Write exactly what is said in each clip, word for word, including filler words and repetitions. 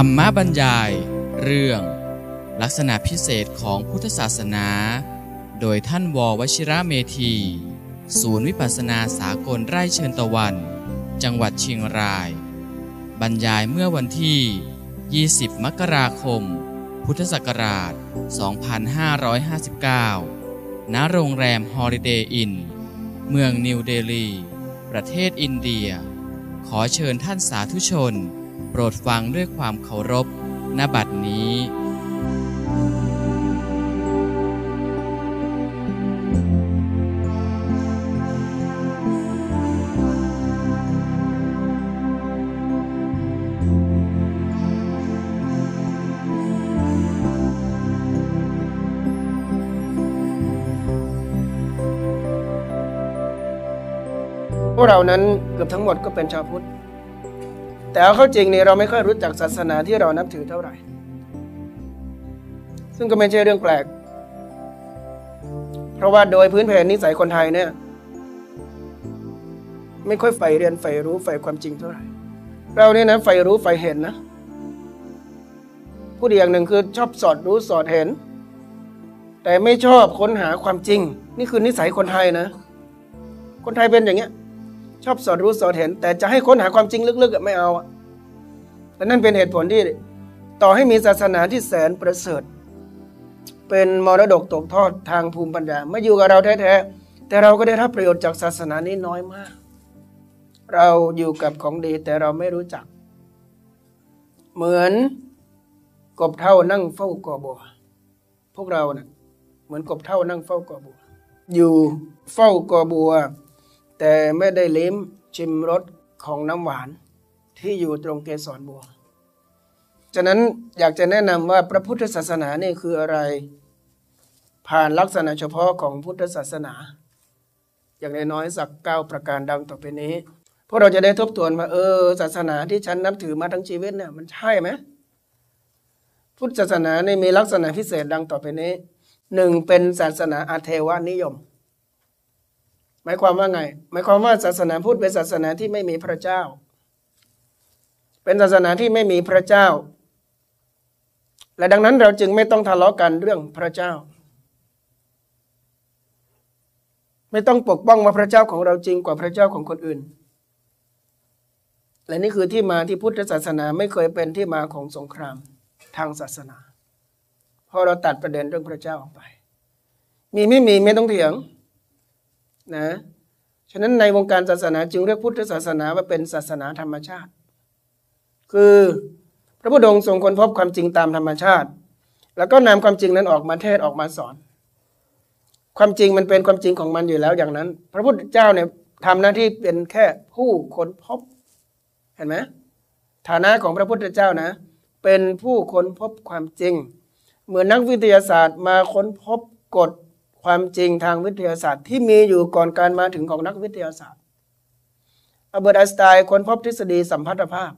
รรมบรรยายเรื่องลักษณะพิเศษของพุทธศาสนาโดยท่านว.วชิระเมธีศูนย์วิปัสสนาสากลไร่เชิญตะวันจังหวัดเชียงรายบรรยายเมื่อวันที่ยี่สิบมกราคมพุทธศักราชสองพันห้าร้อยห้าสิบเก้าณโรงแรมฮอลิเดย์อินเมืองนิวเดลีประเทศอินเดียขอเชิญท่านสาธุชนโปรดฟังด้วยความเคารพณบัดนี้พวกเรานั้นเกือบทั้งหมดก็เป็นชาวพุทธแต่เอาเข้าจริงนี่เราไม่ค่อยรู้จักศาสนาที่เรานับถือเท่าไหร่ซึ่งก็ไม่ใช่เรื่องแปลกเพราะว่าโดยพื้นเพนิสัยคนไทยเนี่ยไม่ค่อยใฝ่เรียนใฝ่รู้ใฝ่ความจริงเท่าไหร่เราเนี่ยนะใฝ่รู้ใฝ่เห็นนะผู้ดีอย่างหนึ่งคือชอบสอดรู้สอดเห็นแต่ไม่ชอบค้นหาความจริงนี่คือนิสัยคนไทยนะคนไทยเป็นอย่างเงี้ยชอบสอดรู้สอดเห็นแต่จะให้ค้นหาความจริงลึกๆไม่เอาและนั่นเป็นเหตุผลที่ต่อให้มีศาสนาที่แสนประเสริฐเป็นมรดกตกทอดทางภูมิปัญญามาอยู่กับเราแท้ๆแต่เราก็ได้รับประโยชน์จากศาสนานี้น้อยมากเราอยู่กับของดีแต่เราไม่รู้จักเหมือนกบเท่านั่งเฝ้ากอบัวพวกเราเนี่ยเหมือนกบเท่านั่งเฝ้ากอบัวอยู่เฝ้ากอบัวแต่ไม่ได้ลิ้มชิมรสของน้ำหวานที่อยู่ตรงเกสรบัวฉะนั้นอยากจะแนะนำว่าพระพุทธศาสนานี่คืออะไรผ่านลักษณะเฉพาะของพุทธศาสนาอย่างน้อยๆสักเก้าประการดังต่อไปนี้พวกเราจะได้ทบทวนว่าเออศาสนาที่ฉันนับถือมาทั้งชีวิตเนี่ยมันใช่ไหมพุทธศาสนานี่มีลักษณะพิเศษดังต่อไปนี้หนึ่งเป็นศาสนาอาเทวนิยมหมายความว่าไงหมายความว่าศาสนาพุทธเป็นศาสนาที่ไม่มีพระเจ้าเป็นศาสนาที่ไม่มีพระเจ้าและดังนั้นเราจึงไม่ต้องทะเลาะกันเรื่องพระเจ้าไม่ต้องปกป้องว่าพระเจ้าของเราจริงกว่าพระเจ้าของคนอื่นและนี่คือที่มาที่พุทธศาสนาไม่เคยเป็นที่มาของสงครามทางศาสนาเพราะเราตัดประเด็นเรื่องพระเจ้าออกไปมีไม่มีไม่ต้องเถียงนะฉะนั้นในวงการศาสนาจึงเรียกพุทธศาสนาว่าเป็นศาสนาธรรมชาติคือพระพุทธองค์ทรงค้นพบความจริงตามธรรมชาติแล้วก็นำความจริงนั้นออกมาเทศออกมาสอนความจริงมันเป็นความจริงของมันอยู่แล้วอย่างนั้นพระพุทธเจ้าเนี่ยทำหน้าที่เป็นแค่ผู้ค้นพบเห็นไหมฐานะของพระพุทธเจ้านะเป็นผู้ค้นพบความจริงเหมือนนักวิทยาศาสตร์มาค้นพบกฎความจริงทางวิทยาศาสตร์ที่มีอยู่ก่อนการมาถึงของนักวิทยาศาสตร์อัลเบิร์ตไอน์สไตน์ค้นพบทฤษฎีสัมพัทธภาพ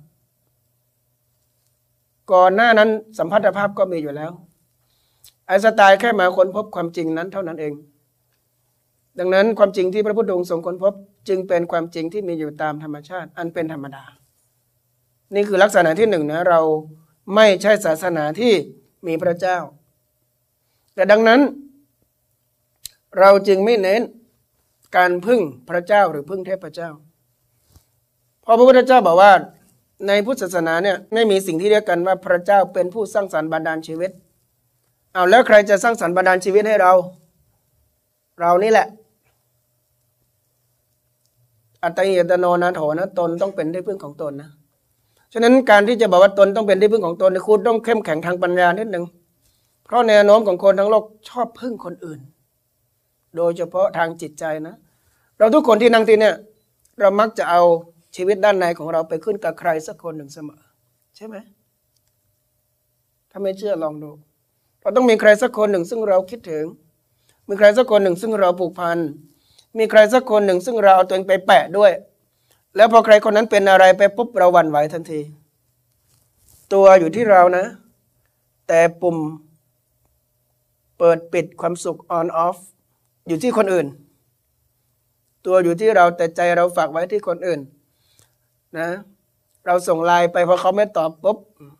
ก่อนหน้านั้นสัมพัทธภาพก็มีอยู่แล้วไอน์สไตน์แค่มาค้นพบความจริงนั้นเท่านั้นเองดังนั้นความจริงที่พระพุทธองค์ทรงค้นพบจึงเป็นความจริงที่มีอยู่ตามธรรมชาติอันเป็นธรรมดานี่คือลักษณะที่หนึ่งนะเราไม่ใช่ศาสนาที่มีพระเจ้าแต่ดังนั้นเราจึงไม่เน้นการพึ่งพระเจ้าหรือพึ่งเทพเจ้าเพราะพระพุทธเจ้าบอกว่าในพุทธศาสนาเนี่ยไม่มีสิ่งที่เรียกกันว่าพระเจ้าเป็นผู้สร้างสรรค์บันดาลชีวิตเอาแล้วใครจะสร้างสรรค์บันดาลชีวิตให้เราเรานี่แหละอัตติอัตโนนาโถนะตนต้องเป็นที่พึ่งของตนนะฉะนั้นการที่จะบอกว่าตนต้องเป็นที่พึ่งของตนคุณต้องเข้มแข็งทางปัญญานิดนึงเพราะแนวโน้มของคนทั้งโลกชอบพึ่งคนอื่นโดยเฉพาะทางจิตใจนะเราทุกคนที่นั่งที่เนี่ยเรามักจะเอาชีวิตด้านในของเราไปขึ้นกับใครสักคนหนึ่งเสมอใช่ไหมถ้าไม่เชื่อลองดูเราต้องมีใครสักคนหนึ่งซึ่งเราคิดถึงมีใครสักคนหนึ่งซึ่งเราผูกพันมีใครสักคนหนึ่งซึ่งเราเอาตัวเองไปแปะด้วยแล้วพอใครคนนั้นเป็นอะไรไปปุ๊บเราหวั่นไหวทันทีตัวอยู่ที่เรานะแต่ปุ่มเปิดปิดความสุข on off อยู่ที่คนอื่นตัวอยู่ที่เราแต่ใจเราฝากไว้ที่คนอื่นนะ เราส่งไลน์ไปพอเขาไม่ตอบปุ๊บ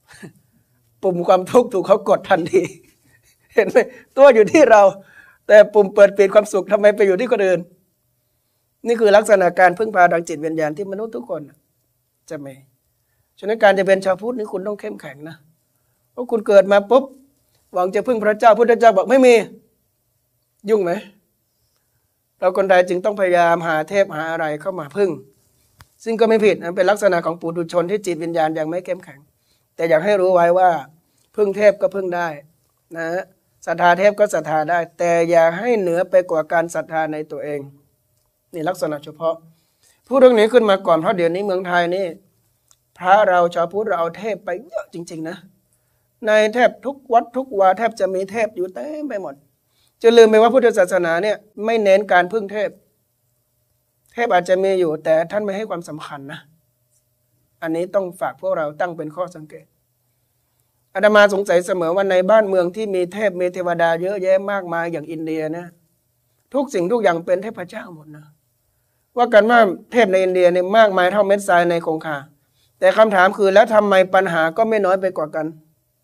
ปุ่มความทุกข์ถูกเขากดทันทีเห็นไหมตัวอยู่ที่เราแต่ปุ่มเปิดปิดความสุขทำไมไปอยู่ที่คนอื่นนี่คือลักษณะการพึ่งพาทางจิตวิญญาณที่มนุษย์ทุกคนจะมีฉะนั้นการจะเป็นชาวพุทธนี่คุณต้องเข้มแข็งนะเพราะคุณเกิดมาปุ๊บหวังจะพึ่งพระเจ้าพุทธเจ้าบอกไม่มียุ่งไหมเราคนใดจึงต้องพยายามหาเทพหาอะไรเข้ามาพึ่งซึ่งก็ไม่ผิดนะเป็นลักษณะของปุถุชนที่จิตวิญญาณยังไม่เข้มแข็งแต่อยากให้รู้ไว้ว่าพึ่งเทพก็พึ่งได้นะศรัทธาเทพก็ศรัทธาได้แต่อย่าให้เหนือไปกว่าการศรัทธาในตัวเองนี่ลักษณะเฉพาะพูดเรื่องนี้ขึ้นมาก่อนเพราะเดี๋ยวนี้เมืองไทยนี่พระเราชาวพุทธเราเอาเทพไปเยอะจริงๆนะในแทบทุกวัดทุกวาแทบจะมีเทพอยู่เต็มไปหมดจะลืมไปว่าพุทธศาสนาเนี่ยไม่เน้นการพึ่งเทพเทพอาจจะมีอยู่แต่ท่านไม่ให้ความสำคัญนะอันนี้ต้องฝากพวกเราตั้งเป็นข้อสังเกตอาตมาสงสัยเสมอว่าในบ้านเมืองที่มีเทพมีเทวดาเยอะแยะมากมายอย่างอินเดียนะทุกสิ่งทุกอย่างเป็นเทพเจ้าหมดนะว่ากันว่าเทพในอินเดียเนี่ยมากมายเท่าเม็ดทรายในคงคาแต่คำถามคือแล้วทำไมปัญหาก็ไม่น้อยไปกว่ากัน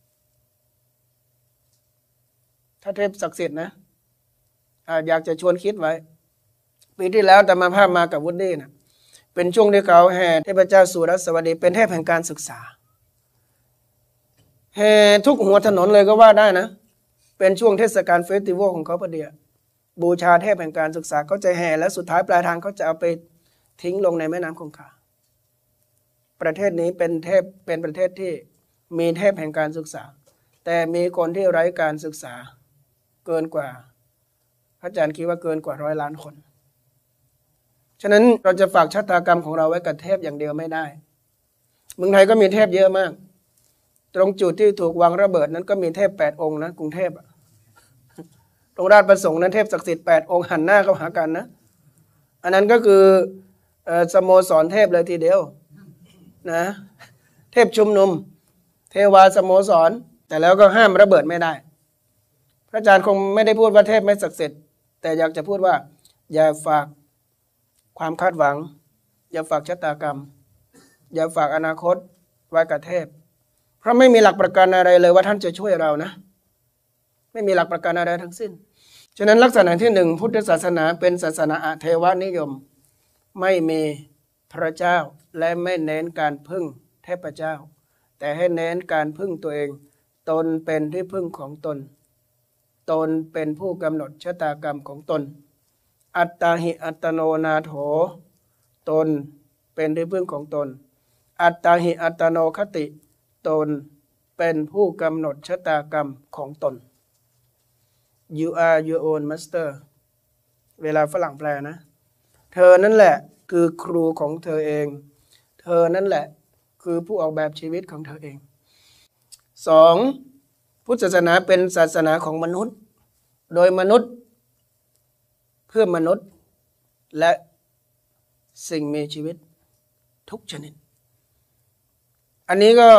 ถ้าเทพศักดิ์สิทธิ์นะอยากจะชวนคิดไว้ปีที่แล้วอาตมาภาพมากับวุฒินะเป็นช่วงที่เขาแห่เทพเจ้าสุรสวัสดีเป็นเทพแห่งการศึกษาแห่ทุกหัวถนนเลยก็ว่าได้นะเป็นช่วงเทศกาลเฟสติวัลของเขาพอดีบูชาเทพแห่งการศึกษาเขาจะแห่และสุดท้ายปลายทางเขาจะเอาไปทิ้งลงในแม่น้ำคงคาประเทศนี้เป็นเทพเป็นประเทศที่มีเทพแห่งการศึกษาแต่มีคนที่ไร้การศึกษาเกินกว่าพระอาจารย์คิดว่าเกินกว่าร้อยล้านคนฉะนั้นเราจะฝากชะตากรรมของเราไว้กับเทพอย่างเดียวไม่ได้เมืองไทยก็มีเทพเยอะมากตรงจุดที่ถูกวางระเบิดนั้นก็มีเทพแปดองค์นะกรุงเทพตรงราชประสงค์นั้นเทพศักดิ์สิทธิ์แปดองค์หันหน้าเข้าหากันนะอันนั้นก็คือสโมสรเทพเลยทีเดียวนะเทพชุมนุมเทวาสโมสรแต่แล้วก็ห้ามระเบิดไม่ได้พระอาจารย์คงไม่ได้พูดว่าเทพไม่ศักดิ์สิทธิ์แต่อยากจะพูดว่าอย่าฝากความคาดหวังอย่าฝากชะตากรรมอย่าฝากอนาคตไว้กับเทพเพราะไม่มีหลักประกันอะไรเลยว่าท่านจะช่วยเรานะไม่มีหลักประกันอะไรทั้งสิ้นฉะนั้นลักษณะที่หนึ่งพุทธศาสนาเป็นศาสนาอเทวนิยมไม่มีพระเจ้าและไม่เน้นการพึ่งเทพเจ้าแต่ให้เน้นการพึ่งตัวเองตนเป็นที่พึ่งของตนตนเป็นผู้กำหนดชะตากรรมของตนอัตตาหิอัตโนนาโถตนเป็นที่พึ่งของตนอัตตาหิอัตโนคติตนเป็นผู้กำหนดชะตากรรมของตน you are your own master เวลาฝรั่งแปลนะเธอนั่นแหละคือครูของเธอเองเธอนั่นแหละคือผู้ออกแบบชีวิตของเธอเองสองพุทธศาสนาเป็นศาสนาของมนุษย์โดยมนุษย์เพื่อมนุษย์และสิ่งมีชีวิตทุกชนิดอันนี้ก็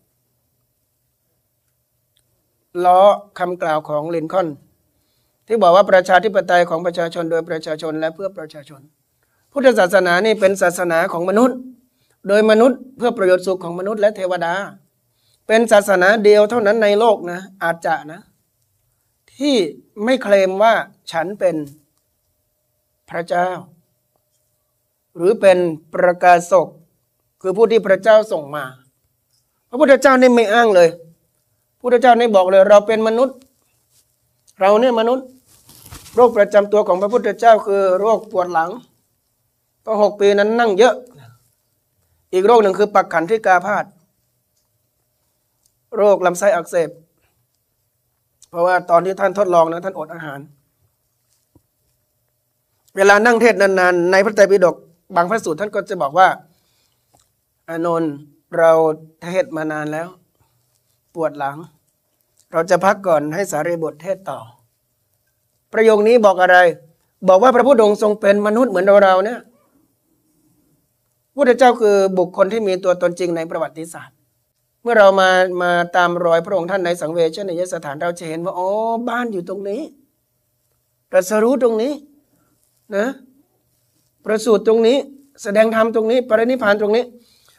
ล้อคำกล่าวของลินคอล์นที่บอกว่าประชาธิปไตยของประชาชนโดยประชาชนและเพื่อประชาชนพุทธศาสนานี่เป็นศาสนาของมนุษย์โดยมนุษย์เพื่อประโยชน์สุขของมนุษย์และเทวดาเป็นศาสนาเดียวเท่านั้นในโลกนะอาจจะนะที่ไม่เคลมว่าฉันเป็นพระเจ้าหรือเป็นประกาศกคือผู้ที่พระเจ้าส่งมาพระพุทธเจ้านี่ไม่อ้างเลยพระพุทธเจ้านี่บอกเลยเราเป็นมนุษย์เราเนี่ยมนุษย์โรคประจำตัวของพระพุทธเจ้าคือโรคปวดหลังก็หกปีนั้นนั่งเยอะอีกโรคหนึ่งคือปักขันธิกาพาธโรคลำไส้อักเสบเพราะว่าตอนที่ท่านทดลองนะท่านอดอาหารเวลานั่งเทศนานๆในพระไตรปิฎกบางพระสูตรท่านก็จะบอกว่าอานนท์เราเทศมานานแล้วปวดหลังเราจะพักก่อนให้สารีบุตรเทศต่อประโยคนี้บอกอะไรบอกว่าพระพุทธองค์ทรงเป็นมนุษย์เหมือนเราๆเนี่ยพระพุทธเจ้าคือบุคคลที่มีตัวตนจริงในประวัติศาสตร์เมื่อเรามามาตามรอยพระองค์ท่านในสังเวชนียสถานเราจะเห็นว่าอ๋อบ้านอยู่ตรงนี้ตรัสรู้ตรงนี้นะประสูติตรงนี้แสดงธรรมตรงนี้ปรินิพพานตรงนี้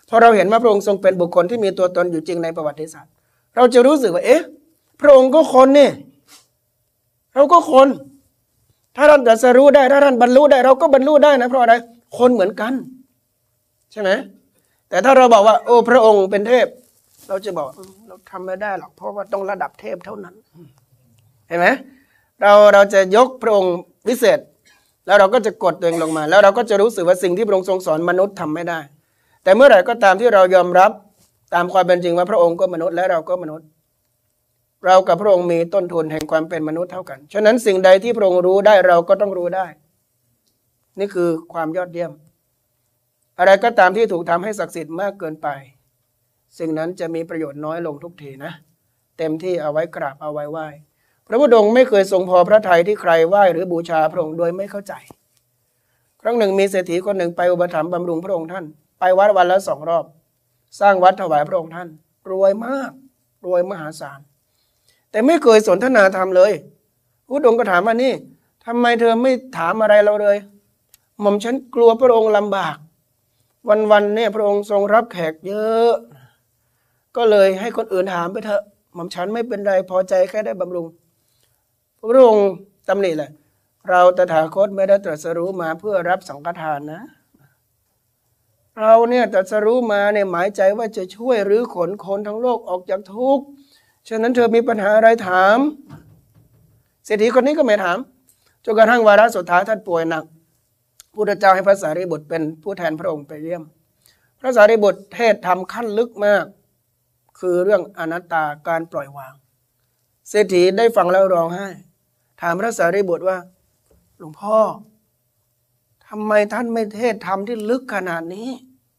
พอเราเห็นว่าพระองค์ทรงเป็นบุคคลที่มีตัวตนอยู่จริงในประวัติศาสตร์เราจะรู้สึกว่าเอ๊ะพระองค์ก็คนนี่เราก็คนถ้าท่านตรัสรู้ได้ถ้าท่านบรรลุได้เราก็บรรลุได้นะเพราะอะไรคนเหมือนกันใช่ไหมแต่ถ้าเราบอกว่าโอ้พระองค์เป็นเทพเราจะบอกเราทำไม่ได้หรอกเพราะว่าต้องระดับเทพเท่านั้นเห็นไหมเราเราจะยกพระองค์วิเศษแล้วเราก็จะกดตัวเองลงมาแล้วเราก็จะรู้สึกว่าสิ่งที่พระองค์ทรงสอนมนุษย์ทำไม่ได้แต่เมื่อไหร่ก็ตามที่เรายอมรับตามความเป็นจริงว่าพระองค์ก็มนุษย์และเราก็มนุษย์เรากับพระองค์มีต้นทุนแห่งความเป็นมนุษย์เท่ากันฉะนั้นสิ่งใดที่พระองค์รู้ได้เราก็ต้องรู้ได้นี่คือความยอดเยี่ยมอะไรก็ตามที่ถูกทำให้ศักดิ์สิทธิ์มากเกินไปสิ่งนั้นจะมีประโยชน์น้อยลงทุกทีนะเต็มที่เอาไว้กราบเอาไว้ไหว้พระพุทธองค์ไม่เคยทรงพอพระทัยที่ใครไหว้หรือบูชาพระองค์โดยไม่เข้าใจครั้งหนึ่งมีเศรษฐีคนหนึ่งไปอุปถัมภ์บำรุงพระองค์ท่านไปวัดวันละสองรอบสร้างวัดถวายพระองค์ท่านรวยมากรวยมหาศาลแต่ไม่เคยสนทนาธรรมเลยพระพุทธองค์ก็ถามว่านี่ทำไมเธอไม่ถามอะไรเราเลยหม่อมฉันกลัวพระองค์ลำบากวันๆเนี่ยพระองค์ทรงรับแขกเยอะก็เลยให้คนอื่นถามไปเถอะหม่อมฉันไม่เป็นไรพอใจแค่ได้บำรุงพระองค์ตำหนิแหละเราตถาคตไม่ได้ตรัสรู้มาเพื่อรับสังฆทานนะเราเนี่ยตรัสรู้มาเนี่ยหมายใจว่าจะช่วยรื้อขนคนทั้งโลกออกจากทุกข์ฉะนั้นเธอมีปัญหาอะไรถามเศรษฐีคนนี้ก็ไม่ถามจนกระทั่งวาระสุดท้ายท่านป่วยหนักพุทธเจ้าให้พระสารีบุตรเป็นผู้แทนพระองค์ไปเยี่ยมพระสารีบุตรเทศธรรมขั้นลึกมากคือเรื่องอนัตตาการปล่อยวางเศรษฐีได้ฟังแล้วร้องไห้ถามพระสารีบุตรว่าหลวงพ่อทำไมท่านไม่เทศธรรมที่ลึกขนาดนี้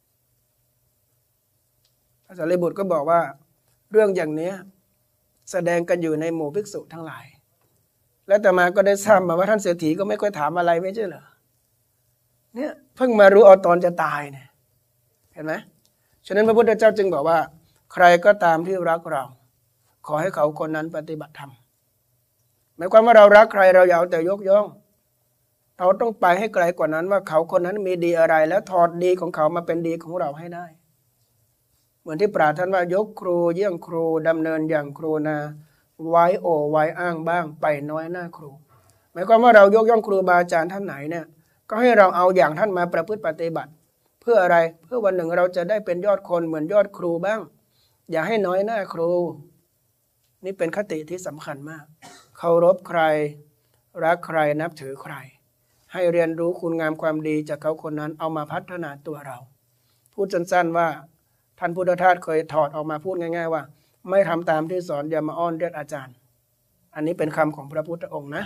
พระสารีบุตรก็บอกว่าเรื่องอย่างนี้แสดงกันอยู่ในหมู่ภิกษุทั้งหลายและต่อมาก็ได้ทราบมาว่าท่านเศรษฐีก็ไม่ค่อยถามอะไรไม่ใช่เหรอเนี่ยเพิ่งมารู้เอาตอนจะตายเนี่ยเห็นไหมฉะนั้นพระพุทธเจ้าจึงบอกว่าใครก็ตามที่รักเราขอให้เขาคนนั้นปฏิบัติธรรมหมายความว่าเรารักใครเราอย่าเอาแต่ยกย่องเราต้องไปให้ไกลกว่านั้นว่าเขาคนนั้นมีดีอะไรแล้วถอดดีของเขามาเป็นดีของเราให้ได้เหมือนที่ปราชญ์ท่านว่ายกครูเยี่ยงครูดำเนินอย่างครูนาไว้โอไว้อ้างบ้างไปน้อยหน้าครูหมายความว่าเรายกย่องครูบาอาจารย์ท่านไหนเนี่ยก็ให้เราเอาอย่างท่านมาประพฤติปฏิบัติเพื่ออะไรเพื่อวันหนึ่งเราจะได้เป็นยอดคนเหมือนยอดครูบ้างอย่าให้น้อยหน้าครูนี่เป็นคติที่สำคัญมากเคารพใครรักใครนับถือใครให้เรียนรู้คุณงามความดีจากเขาคนนั้นเอามาพัฒนาตัวเราพูดสั้นๆว่าท่านพุทธทาสเคยถอดออกมาพูดง่ายๆว่าไม่ทำตามที่สอนอย่ามาอ้อนเรียกอาจารย์อันนี้เป็นคำของพระพุทธองค์นะ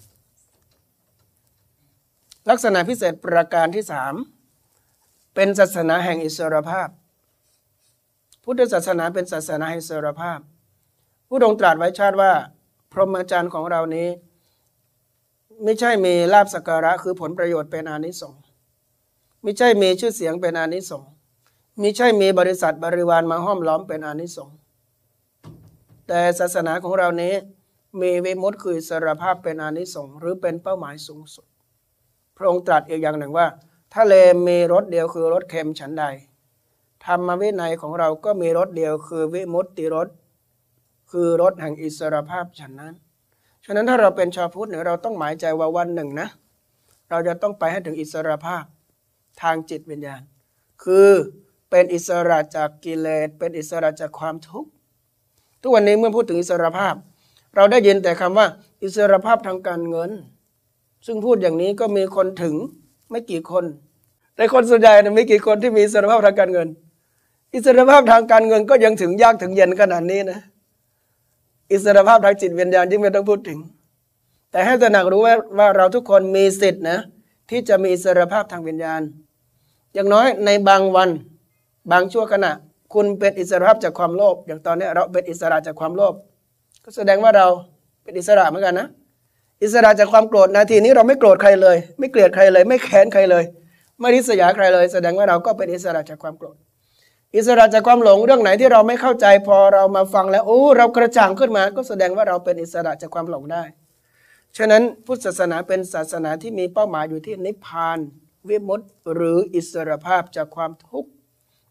ลักษณะพิเศษประการที่สามเป็นศาสนาแห่งอิสรภาพพุทธศาสนาเป็นศาสนาแห่งอิสรภาพผู้ทรงตรัสไว้ชาติว่าพรหมจรรย์ของเรานี้ไม่ใช่มีลาภสักการะคือผลประโยชน์เป็นอานิสงส์ไม่ใช่มีชื่อเสียงเป็นอานิสงส์ไม่ใช่มีบริษัทบริวารมาห้อมล้อมเป็นอานิสงส์แต่ศาสนาของเรานี้มีวิมุตติคืออิสรภาพเป็นอานิสงส์หรือเป็นเป้าหมายสูงสุดพระองค์ตรัสอีกอย่างหนึ่งว่าทะเลมีรสเดียวคือรสเค็มฉันใดธรรมวินัยของเราก็มีรสเดียวคือวิมุตติรสคือรสแห่งอิสรภาพฉันนั้นฉะนั้นถ้าเราเป็นชาวพุทธเนี่ยเราต้องหมายใจว่าวันหนึ่งนะเราจะต้องไปให้ถึงอิสรภาพทางจิตวิญญาณคือเป็นอิสระจากกิเลสเป็นอิสระจากความทุกข์ทุกวันนี้เมื่อพูดถึงอิสรภาพเราได้ยินแต่คำว่าอิสรภาพทางการเงินซึ่งพูดอย่างนี้ก็มีคนถึงไม่กี่คนแต่คนส่วนใหญ่ไม่กี่คนที่มีอิสรภาพทางการเงินอิสรภาพทางการเงินก็ยังถึงยากถึงเย็นขนาดนี้นะอิสรภาพทางจิตวิญญาณยิ่งไม่ต้องพูดถึงแต่ให้ตระหนักรู้ว่าว่าเราทุกคนมีสิทธินะที่จะมีอิสรภาพทางวิญญาณอย่างน้อยในบางวันบางชั่วขณะคุณเป็นอิสรภาพจากความโลภอย่างตอนนี้เราเป็นอิสระจากความโลภก็แสดงว่าเราเป็นอิสระเหมือนกันนะอิสระจากความโกรธนาทีนี้เราไม่โกรธใครเลยไม่เกลียดใครเลยไม่แค้นใครเลยไม่ริษยาใครเลยแสดงว่าเราก็เป็นอิสระจากความโกรธอิสระจากความหลงเรื่องไหนที่เราไม่เข้าใจพอเรามาฟังแล้วโอ้เรากระจ่างขึ้นมาก็แสดงว่าเราเป็นอิสระจากความหลงได้ฉะนั้นพุทธศาสนาเป็นศาสนาที่มีเป้าหมายอยู่ที่นิพพานวิมุตติหรืออิสรภาพจากความทุกข์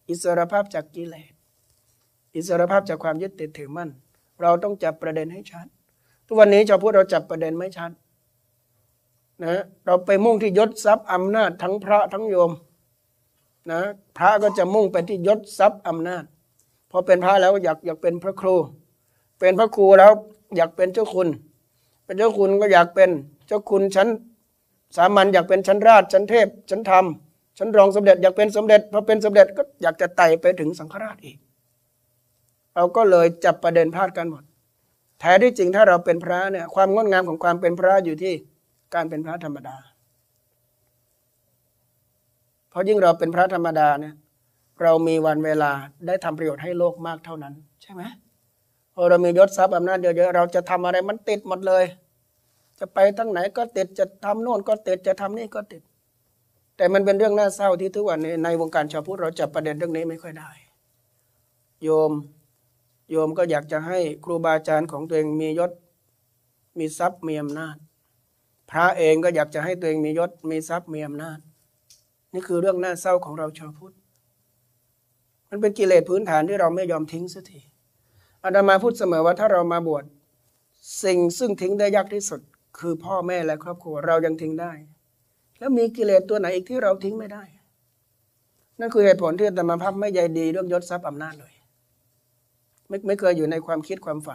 อิสรภาพจากกิเลสอิสรภาพจากความยึดติดถือมั่นเราต้องจับประเด็นให้ชัดทุกวันนี้ชาวพุทธเราจับประเด็นไม่ชัดนะเราไปมุ่งที่ยศทรัพย์อำนาจทั้งพระทั้งโยมนะพระก็จะมุ่งไปที่ยศทรัพย์อำนาจพอเป็นพระแล้วอยากอยากเป็นพระครูเป็นพระครูแล้วอยากเป็นเจ้าคุณเป็นเจ้าคุณก็อยากเป็นเจ้าคุณชั้นสามัญอยากเป็นชั้นราชชั้นเทพชั้นธรรมชั้นรองสมเด็จอยากเป็นสมเด็จพอเป็นสมเด็จก็อยากจะไต่ไปถึงสังฆราชอีกเราก็เลยจับประเด็นพลาดกันหมดแท้ที่จริงถ้าเราเป็นพระเนี่ยความงดงามของความเป็นพระอยู่ที่การเป็นพระธรรมดาเพราะยิ่งเราเป็นพระธรรมดาเนี่ยเรามีวันเวลาได้ทำประโยชน์ให้โลกมากเท่านั้นใช่ไหมพอเรามียศทรัพย์อำนาจเยอะๆเราจะทำอะไรมันติดหมดเลยจะไปทั้งไหนก็ติดจะทำโน่นก็ติดจะทำนี่ก็ติดแต่มันเป็นเรื่องน่าเศร้าที่ทุกวันนี้ในวงการชาวพุทธเราจับประเด็นเรื่องนี้ไม่ค่อยได้โยมโยมก็อยากจะให้ครูบาอาจารย์ของตัวเองมียศมีทรัพย์มีอำนาจพระเองก็อยากจะให้ตัวเองมียศมีทรัพย์มีอำนาจนี่คือเรื่องน่าเศร้าของเราชาวพุทธมันเป็นกิเลสพื้นฐานที่เราไม่ยอมทิ้งสักทีอาตมาพูดเสมอว่าถ้าเรามาบวชสิ่งซึ่งทิ้งได้ยากที่สุดคือพ่อแม่และครอบครัวเรายังทิ้งได้แล้วมีกิเลสตัวไหนอีกที่เราทิ้งไม่ได้นั่นคือเหตุผลที่อาตมาภาพไม่ใยดีเรื่องยศทรัพย์อำนาจเลยไม่ไม่เคยอยู่ในความคิดความฝัน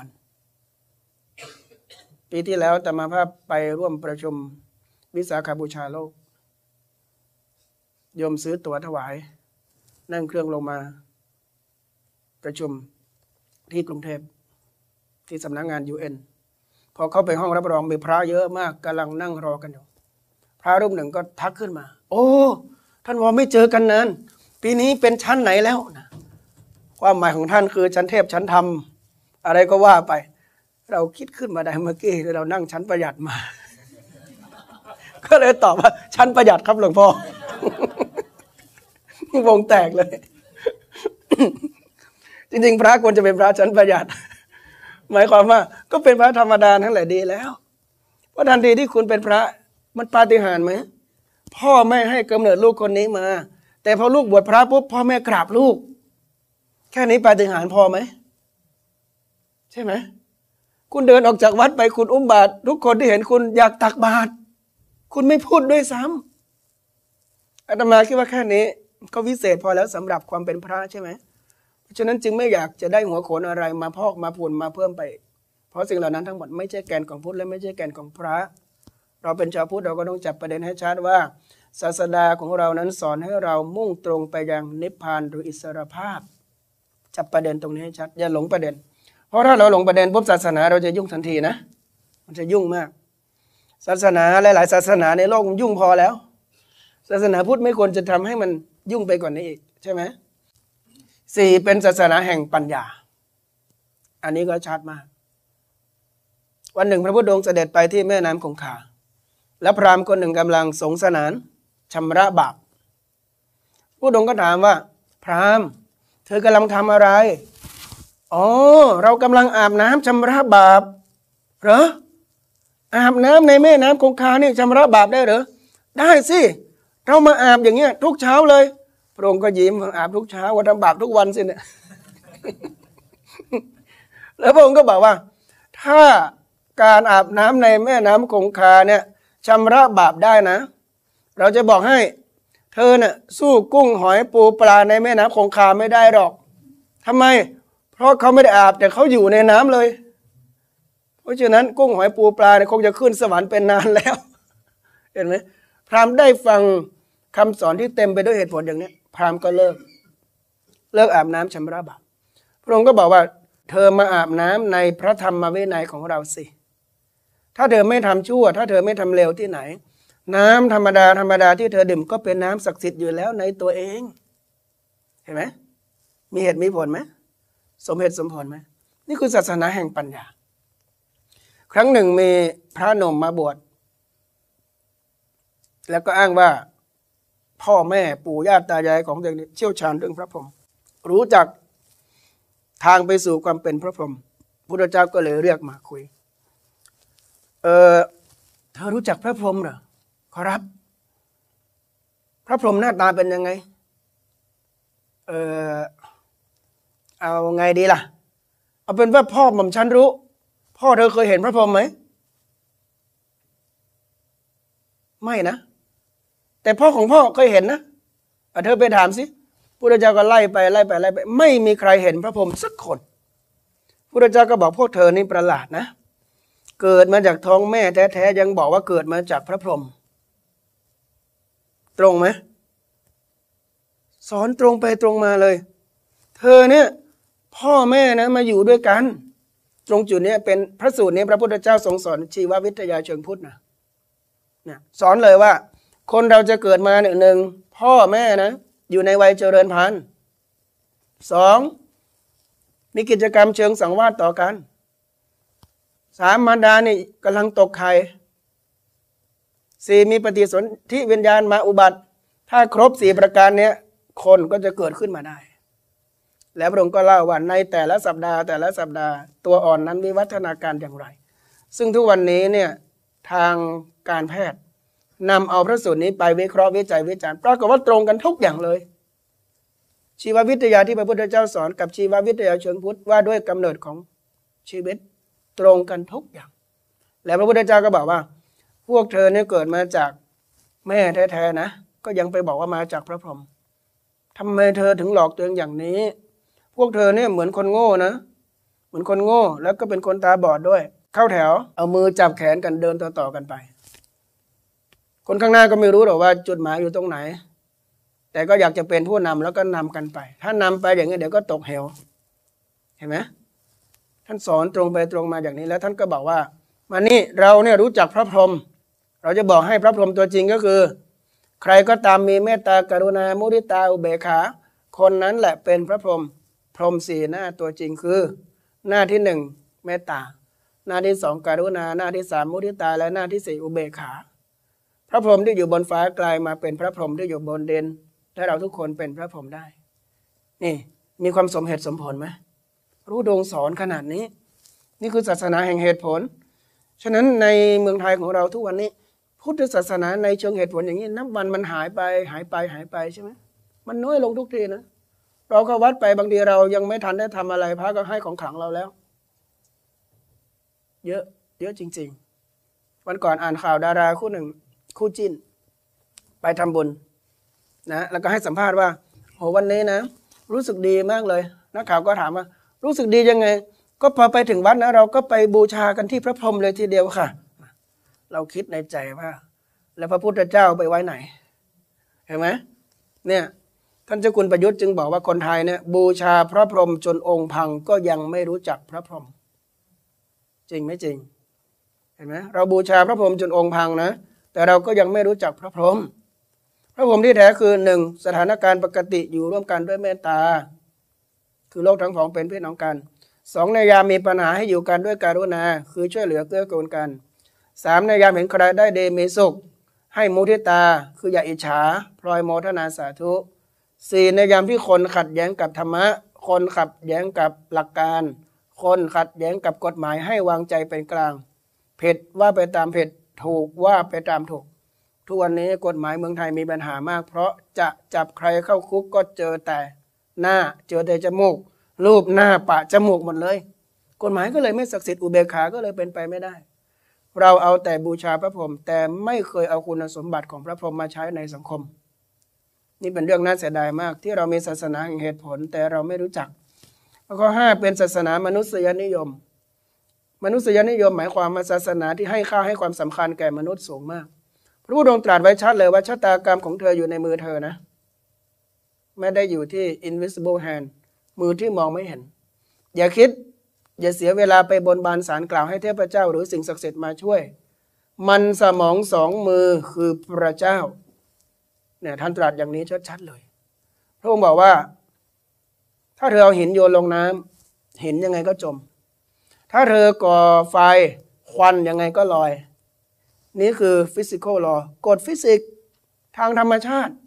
ปีที่แล้วอาตมาภาพไปร่วมประชุมวิสาขบูชาโลกโยมซื้อตั๋วถวายนั่งเครื่องลงมาประชุมที่กรุงเทพที่สำนักงาน ยู เอ็น พอเข้าไปห้องรับรองมีพระเยอะมากกำลังนั่งรอกันอยู่พระรูปหนึ่งก็ทักขึ้นมาโอ้ท่านวอไม่เจอกันนานปีนี้เป็นชั้นไหนแล้วนะความหมายของท่านคือชั้นเทพชั้นธรรมอะไรก็ว่าไปเราคิดขึ้นมาได้เมื่อกี้เรานั่งชั้นประหยัดมา ก็เลยตอบว่าชั้นประหยัดครับหลวงพ่อ วงแตกเลย จริงๆพระควรจะเป็นพระชั้นประหยัดหมายความว่าก็เป็นพระธรรมดาทั้งหลายดีแล้วเพราะทันทีที่คุณเป็นพระมันปาฏิหาริย์ไหมพ่อแม่ให้กำเนิดลูกคนนี้มาแต่พอลูกบวชพระปุ๊บพ่อแม่กราบลูกแค่นี้ปาฏิหาริย์พอไหมใช่ไหมคุณเดินออกจากวัดไปคุณอุ้มบาตรทุกคนที่เห็นคุณอยากตักบาตรคุณไม่พูดด้วยซ้ำอาตมาคิดว่าแค่นี้ก็วิเศษพอแล้วสำหรับความเป็นพระใช่ไหมเพราะฉะนั้นจึงไม่อยากจะได้หัวโขนอะไรมาพอกมาพูนมาเพิ่มไปเพราะสิ่งเหล่านั้นทั้งหมดไม่ใช่แกนของพุทธและไม่ใช่แกนของพระเราเป็นชาวพุทธเราก็ต้องจับประเด็นให้ชัดว่าศาสดาของเรานั้นสอนให้เรามุ่งตรงไปยังนิพพานหรืออิสรภาพจับประเด็นตรงนี้ให้ชัดอย่าหลงประเด็นเพราะถ้าเราหลงประเด็นปุ๊บศาสนาเราจะยุ่งทันทีนะมันจะยุ่งมากศาสนาหลายๆศาสนาในโลกมันยุ่งพอแล้วศาสนาพุทธไม่ควรจะทำให้มันยุ่งไปกว่านี้อีกใช่ไหมสี่เป็นศาสนาแห่งปัญญาอันนี้ก็ชัดมากวันหนึ่งพระพุทธองค์เสด็จไปที่แม่น้ำคงคาแล้วพราหมณ์คนหนึ่งกำลังสงสนานชำระบาปพระพุทธองค์ก็ถามว่าพราหมณ์เธอกำลังทำอะไรอ๋อเรากำลังอาบน้ำชำระบาปเหรออาบน้ำในแม่น้ำคงคานี่ชำระบาปได้เหรอได้สิเรามาอาบอย่างเงี้ยทุกเช้าเลยพระองค์ก็ยิ้มอาบทุกเช้าวันทำบาปทุกวันสิเนี่ย แล้วพระองค์ก็บอกว่าถ้าการอาบน้ำในแม่น้ำคงคาเนี่ยชำระบาปได้นะเราจะบอกให้เธอเนี่ยสู้กุ้งหอยปูปลาในแม่น้ำคงคาไม่ได้หรอกทำไมเพราะเขาไม่ได้อาบแต่เขาอยู่ในน้ำเลยเพราะฉะนั้นกุ้งหอยปูปลาเนี่ยคงจะขึ้นสวรรค์เป็นนานแล้วเห็นไหมพราหมณ์ได้ฟังคำสอนที่เต็มไปด้วยเหตุผลอย่างนี้พราหมณ์ก็เลิกเลิกอาบน้ำชำระบาปพระองค์ก็บอกว่าเธอมาอาบน้ำในพระธรรมวินัยของเราสิถ้าเธอไม่ทำชั่วถ้าเธอไม่ทำเลวที่ไหนน้ำธรรมดาธรรมดาที่เธอดื่มก็เป็นน้ำศักดิ์สิทธิ์อยู่แล้วในตัวเองเห็นไหมมีเหตุมีผลไหมสมเหตุสมผลไหมนี่คือศาสนาแห่งปัญญาครั้งหนึ่งมีพระหนุ่มมาบวชแล้วก็อ้างว่าพ่อแม่ปู่ย่าตายายของตัวเองเชี่ยวชาญเรื่องพระพรหมรู้จักทางไปสู่ความเป็นพระพรหมพุทธเจ้าก็เลยเรียกมาคุยเออเธอรู้จักพระพรหมเหรอขอรับพระพรหมหน้าตาเป็นยังไงเออเอาไงดีล่ะเอาเป็นว่าพ่อหม่อมฉันรู้พ่อเธอเคยเห็นพระพรหมไหมไม่นะแต่พ่อของพ่อเคยเห็นนะเธอไปถามสิพุทธเจ้าก็ไล่ไปไล่ไปไล่ไปไม่มีใครเห็นพระพรหมสักคนพุทธเจ้าก็บอกพวกเธอนี่ประหลาดนะเกิดมาจากท้องแม่แท้ๆยังบอกว่าเกิดมาจากพระพรหมตรงไหมสอนตรงไปตรงมาเลยเธอเนี่ยพ่อแม่นะมาอยู่ด้วยกันตรงจุดนี้เป็นพระสูตรนี้พระพุทธเจ้าทรงสอนชีววิทยาเชิงพุทธนะเนี่ยสอนเลยว่าคนเราจะเกิดมาหนึ่งหนึ่งพ่อแม่นะอยู่ในวัยเจริญพันธุ์สองมีกิจกรรมเชิงสังวาสต่อกันสามมารดานี่กำลังตกไข่สี่มีปฏิสนธิวิญญาณมาอุบัติถ้าครบสี่ประการเนี้ยคนก็จะเกิดขึ้นมาได้แล้วพระองค์ก็เล่าว่าในแต่ละสัปดาห์แต่ละสัปดาห์ตัวอ่อนนั้นวิวัฒนาการอย่างไรซึ่งทุกวันนี้เนี่ยทางการแพทย์นำเอาพระสูตรนี้ไปวิเคราะห์วิจัยวิจารณ์ปรากฏว่าตรงกันทุกอย่างเลยชีววิทยาที่พระพุทธเจ้าสอนกับชีววิทยาเชิงพุทธว่าด้วยกำเนิดของชีวิตตรงกันทุกอย่างแล้วพระพุทธเจ้าก็บอกว่าพวกเธอเนี่ยเกิดมาจากแม่แท้ๆนะก็ยังไปบอกว่ามาจากพระพรหมทำไมเธอถึงหลอกตัวเองอย่างนี้พวกเธอเนี่ยเหมือนคนโง่นะเหมือนคนโง่แล้วก็เป็นคนตาบอดด้วยเข้าแถวเอามือจับแขนกันเดินต่อๆกันไปคนข้างหน้าก็ไม่รู้หรอกว่าจุดหมายอยู่ตรงไหนแต่ก็อยากจะเป็นผู้นำแล้วก็นำกันไปถ้านำไปอย่างนี้เดี๋ยวก็ตกเหวเห็นไหมท่านสอนตรงไปตรงมาอย่างนี้แล้วท่านก็บอกว่ามานี่เราเนี่ยรู้จักพระพรหมเราจะบอกให้พระพรหมตัวจริงก็คือใครก็ตามมีเมตตากรุณามุทิตาอุเบกขาคนนั้นแหละเป็นพระพรหมพรหมสี่หน้าตัวจริงคือหน้าที่หนึ่งเมตตาหน้าที่สองกรุณาหน้าที่สามมุทิตาและหน้าที่สี่อุเบกขาพระพรหมที่อยู่บนฟ้ากลายมาเป็นพระพรหมที่อยู่บนดินและเราทุกคนเป็นพระพรหมได้นี่มีความสมเหตุสมผลไหมรู้ดวงสอนขนาดนี้นี่คือศาสนาแห่งเหตุผลฉะนั้นในเมืองไทยของเราทุกวันนี้พุทธศาสนาในเชิงเหตุผลอย่างนี้นับวันมันหายไปหายไปหายไปใช่ไหมมันน้อยลงทุกทีนะเราเข้าวัดไปบางทีเรายังไม่ทันได้ทำอะไรพระก็ให้ของขลังเราแล้วเยอะเยอะจริงๆวันก่อนอ่านข่าวดาราคู่หนึ่งคู่จิ้นไปทำบุญนะแล้วก็ให้สัมภาษณ์ว่าโหวันนี้นะรู้สึกดีมากเลยนักข่าวก็ถามว่ารู้สึกดียังไงก็พอไปถึงวัดนะเราก็ไปบูชากันที่พระพรหมเลยทีเดียวค่ะเราคิดในใจว่าแล้วพระพุทธเจ้าไปไว้ไหนเห็นไหมเนี่ยท่านเจ้าคุณประยุทธ์จึงบอกว่าคนไทยเนี่ยบูชาพระพรหมจนองค์พังก็ยังไม่รู้จักพระพรหมจริงไหมจริงเห็นไหมเราบูชาพระพรหมจนองค์พังนะแต่เราก็ยังไม่รู้จักพระพรหมพระพรหมที่แท้คือหนึ่งสถานการณ์ปกติอยู่ร่วมกันด้วยเมตตาคือโลกทั้งสองเป็นพี่น้องกันสองในยามมีปัญหาให้อยู่กันด้วยกรุณาคือช่วยเหลือเกื้อกูลกันสามในยามเห็นใครได้ดีมีสุขให้มุทิตาคืออย่าอิจฉาพลอยโมทนาสาธุสี่ในยามที่คนขัดแย้งกับธรรมะคนขัดแย้งกับหลักการคนขัดแย้งกับกฎหมายให้วางใจเป็นกลางผิดว่าไปตามผิดถูกว่าไปตามถูกทุกวันนี้กฎหมายเมืองไทยมีปัญหามากเพราะจะจับใครเข้าคุกก็เจอแต่หน้าเจอแต่จมูกรูปหน้าปะจมูกหมดเลยกฎหมายก็เลยไม่ศักดิ์สิทธิ์อุเบกขาก็เลยเป็นไปไม่ได้เราเอาแต่บูชาพระพรหมแต่ไม่เคยเอาคุณสมบัติของพระพรหมมาใช้ในสังคมนี่เป็นเรื่องน่าเสียดายมากที่เรามีศาสนาแห่งเหตุผลแต่เราไม่รู้จักข้อห้าเป็นศาสนามนุษยนิยมมนุษยนิยมหมายความว่าศาสนาที่ให้ค่าให้ความสำคัญแก่มนุษย์สูงมากพระพุทธองค์ตรัสไว้ชัดเลยว่าชะตากรรมของเธออยู่ในมือเธอนะไม่ได้อยู่ที่ invisible hand มือที่มองไม่เห็นอย่าคิดอย่าเสียเวลาไปบนบานศาลกล่าวให้เทพเจ้าหรือสิ่งศักดิ์สิทธิ์มาช่วยมันสมองสองมือคือพระเจ้าเนี่ยท่านตรัสอย่างนี้ชัดๆเลยพระองค์บอกว่าถ้าเธอเอาหินโยนลงน้ำหินยังไงก็จมถ้าเธอก่อไฟควันยังไงก็ลอยนี่คือ physical law กฎฟิสิกส์ทางธรรมชาติ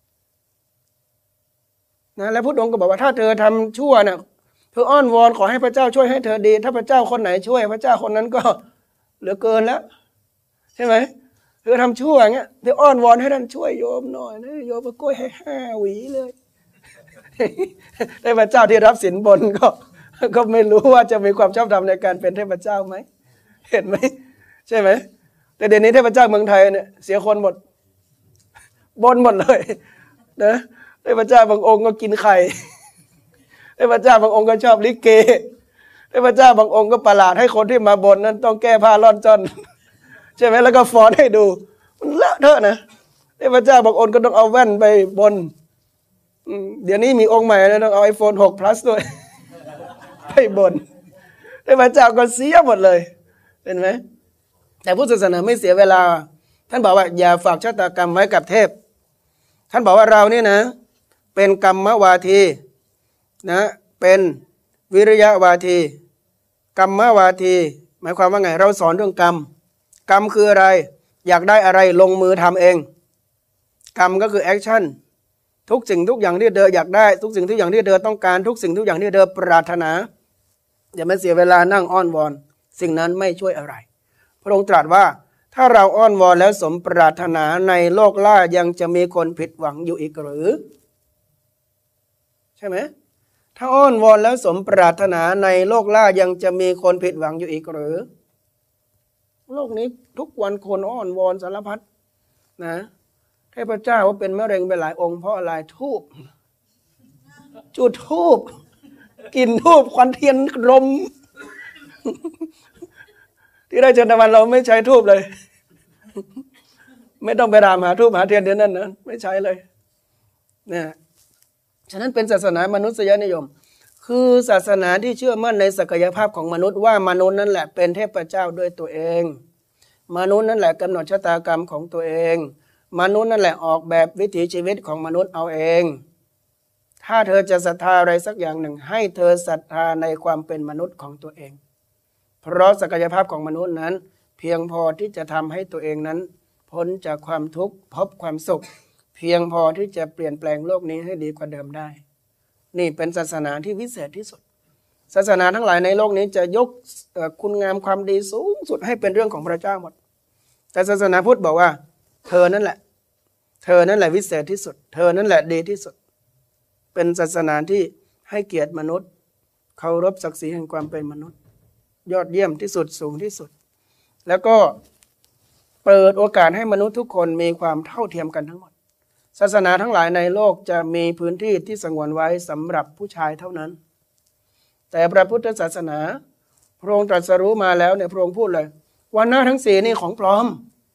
นะและพุทธองค์ก็บอกว่าถ้าเธอทำชั่วนะเธออ้อนวอนขอให้พระเจ้าช่วยให้เธอดีถ้าพระเจ้าคนไหนช่วยพระเจ้าคนนั้นก็เหลือเกินแล้วใช่ไหมเธอทำชั่วอย่างเงี้ยเธออ้อนวอนให้ท่านช่วยโยมหน่อยนะโยมก็กล้วยให้ห้าหวีเลยเทพเจ้าที่รับสินบนก็ก็ไม่รู้ว่าจะมีความชอบธรรมในการเป็นเทพเจ้าไหมเห็นไหมใช่ไหมแต่เดี๋ยวนี้เทพเจ้าเมืองไทยเนี่ยเสียคนหมดบนหมดเลยนะเทพเจ้าบางองค์ก็กินไข่เทพเจ้าบางองค์ก็ชอบลิเกเทพเจ้าบางองค์ก็ประหลาดให้คนที่มาบนนั้นต้องแก้ผ้าล่อนจ้อนใช่ไหมแล้วก็ฟ้อนให้ดูมันเลอะเทอะนะเทพเจ้าบางองค์ก็ต้องเอาแว่นไปบนเดี๋ยวนี้มีองค์ใหม่แล้วต้องเอาไอโฟนหก plus ด้วยให้บนเทพเจ้าก็เสียหมดเลยเห็นไหมแต่พุทธศาสนาไม่เสียเวลาท่านบอกว่าอย่าฝากชะตากรรมไว้กับเทพท่านบอกว่าเรานี่นะเป็นกรรมวาทีนะเป็นวิริยะวาทีกรรมวาทีหมายความว่าไงเราสอนเรื่องกรรมกรรมคืออะไรอยากได้อะไรลงมือทำเองกรรมก็คือแอคชั่นทุกสิ่งทุกอย่างที่เธออยากได้ทุกสิ่งทุกอย่างที่เธอต้องการทุกสิ่งทุกอย่างที่เธอปรารถนาอย่ามาเสียเวลานั่งอ้อนวอนสิ่งนั้นไม่ช่วยอะไรพระองค์ตรัสว่าถ้าเราอ้อนวอนแล้วสมปรารถนาในโลกล่ายังจะมีคนผิดหวังอยู่อีกหรือใช่ไหมถ้าอ้อนวอนแล้วสมปรารถนาในโลกล่ายังจะมีคนผิดหวังอยู่อีกหรือโลกนี้ทุกวันคนอ้อนวอนสารพัดนะเทพเจ้าว่าเป็นมะเร็งไปหลายองค์เพราะอะไรทูบจุดทูบกินทูบควันเทียนรมที่ได้เจตวันเราไม่ใช้ทูบเลยไม่ต้องไปรามหาทูบหาเทียนเดี๋ยวนั้นนะไม่ใช้เลยเนี่ยฉะนั้นเป็นศาสนามนุษยนิยมคือศาสนาที่เชื่อมั่นในศักยภาพของมนุษย์ว่ามนุษย์นั่นแหละเป็นเทพเจ้าด้วยตัวเองมนุษย์นั่นแหละกำหนดชะตากรรมของตัวเองมนุษย์นั่นแหละออกแบบวิถีชีวิตของมนุษย์เอาเองถ้าเธอจะศรัทธาอะไรสักอย่างหนึ่งให้เธอศรัทธาในความเป็นมนุษย์ของตัวเองเพราะศักยภาพของมนุษย์นั้นเพียงพอที่จะทำให้ตัวเองนั้นพ้นจากความทุกข์พบความสุขเพียงพอที่จะเปลี่ยนแปลงโลกนี้ให้ดีกว่าเดิมได้นี่เป็นศาสนาที่วิเศษที่สุดศาสนาทั้งหลายในโลกนี้จะยกคุณงามความดีสูงสุดให้เป็นเรื่องของพระเจ้าหมดแต่ศาสนาพุทธบอกว่าเธอนั่นแหละเธอนั่นแหละวิเศษที่สุดเธอนั่นแหละดีที่สุดเป็นศาสนาที่ให้เกียรติมนุษย์เคารพศักดิ์ศรีแห่งความเป็นมนุษย์ยอดเยี่ยมที่สุดสูงที่สุดแล้วก็เปิดโอกาสให้มนุษย์ทุกคนมีความเท่าเทียมกันทั้งหมดศาสนาทั้งหลายในโลกจะมีพื้นที่ที่สงวนไว้สำหรับผู้ชายเท่านั้นแต่พระพุทธศาสนาพระองค์ตรัสรู้มาแล้วเนี่ยพระองค์พูดเลยวันหน้าทั้งสี่นี่ของปลอม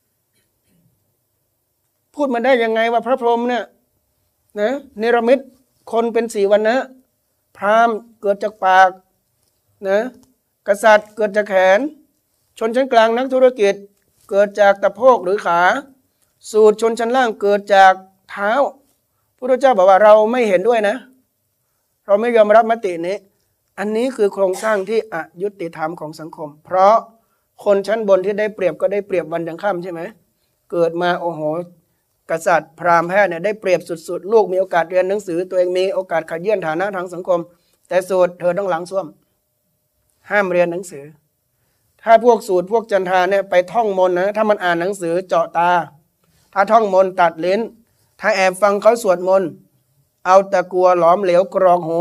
พูดมาได้ยังไงว่าพระพรหมเนี่ยนะเนรมิตคนเป็นสี่วันนะพราหมณ์เกิดจากปากนะกษัตริย์เกิดจากแขนชนชั้นกลางนักธุรกิจเกิดจากตะโพกหรือขาสูตรชนชั้นล่างเกิดจากเท้าพระพุทธเจ้าบอกว่าเราไม่เห็นด้วยนะเราไม่ยอมรับมตินี้อันนี้คือโครงสร้างที่อยุติธรรมของสังคมเพราะคนชั้นบนที่ได้เปรียบก็ได้เปรียบวันยังค่ำใช่ไหมเกิดมาโอ้โหกษัตริย์พราหมณ์แพทย์เนี่ยได้เปรียบสุดๆลูกมีโอกาสเรียนหนังสือตัวเองมีโอกาสขยื่นฐานะทางสังคมแต่สูตรเธอต้องหลังส้วมห้ามเรียนหนังสือถ้าพวกสูตรพวกจันทาเนี่ยไปท่องมนต์นะถ้ามันอ่านหนังสือเจาะตาถ้าท่องมนต์ตัดลิ้นถ้าแอบฟังเขาสวดมนต์เอาตะกัวหลอมเหลวกรองหู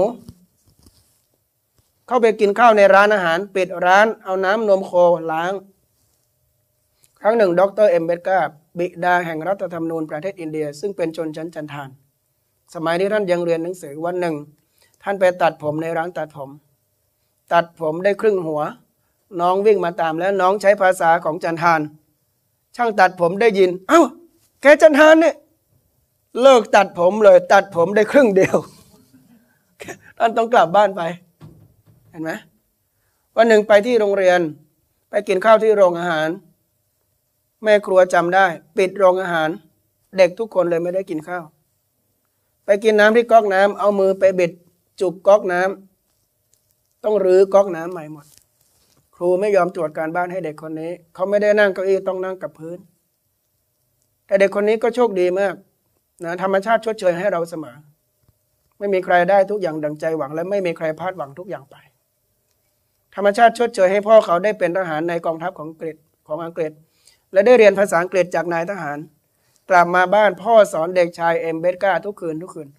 เข้าไปกินข้าวในร้านอาหารปิดร้านเอาน้ำนมโคล้างครั้งหนึ่งดรเอ็มเบตกาบิดาแห่งรัฐธรรมนูญประเทศอินเดียซึ่งเป็นชนชั้นจันทานสมัยที่ท่านยังเรียนหนังสือวันหนึ่งท่านไปตัดผมในร้านตัดผมตัดผมได้ครึ่งหัวน้องวิ่งมาตามแล้วน้องใช้ภาษาของจันทานช่างตัดผมได้ยินเอ้าแกจันทานเนี่ยเลิกตัดผมเลยตัดผมได้ครึ่งเดียวท่านต้องกลับบ้านไปเห็นไหมวันหนึ่งไปที่โรงเรียนไปกินข้าวที่โรงอาหารแม่ครัวจำได้ปิดโรงอาหารเด็กทุกคนเลยไม่ได้กินข้าวไปกินน้ำที่ก๊อกน้ำเอามือไปบิดจุกก๊อกน้ำต้องรื้อก๊อกน้ำใหม่หมดครูไม่ยอมตรวจการบ้านให้เด็กคนนี้เขาไม่ได้นั่งเก้าอี้ต้องนั่งกับพื้นแต่เด็กคนนี้ก็โชคดีมากนะธรรมชาติชดเชยให้เราเสมอไม่มีใครได้ทุกอย่างดังใจหวังและไม่มีใครพลาดหวังทุกอย่างไปธรรมชาติชดเชยให้พ่อเขาได้เป็นทหารในกองทัพของอังกฤษของอังกฤษและได้เรียนภาษาอังกฤษจากนายทหารกลับมาบ้านพ่อสอนเด็กชายเอ็มเบตกาทุกคืนทุกคืน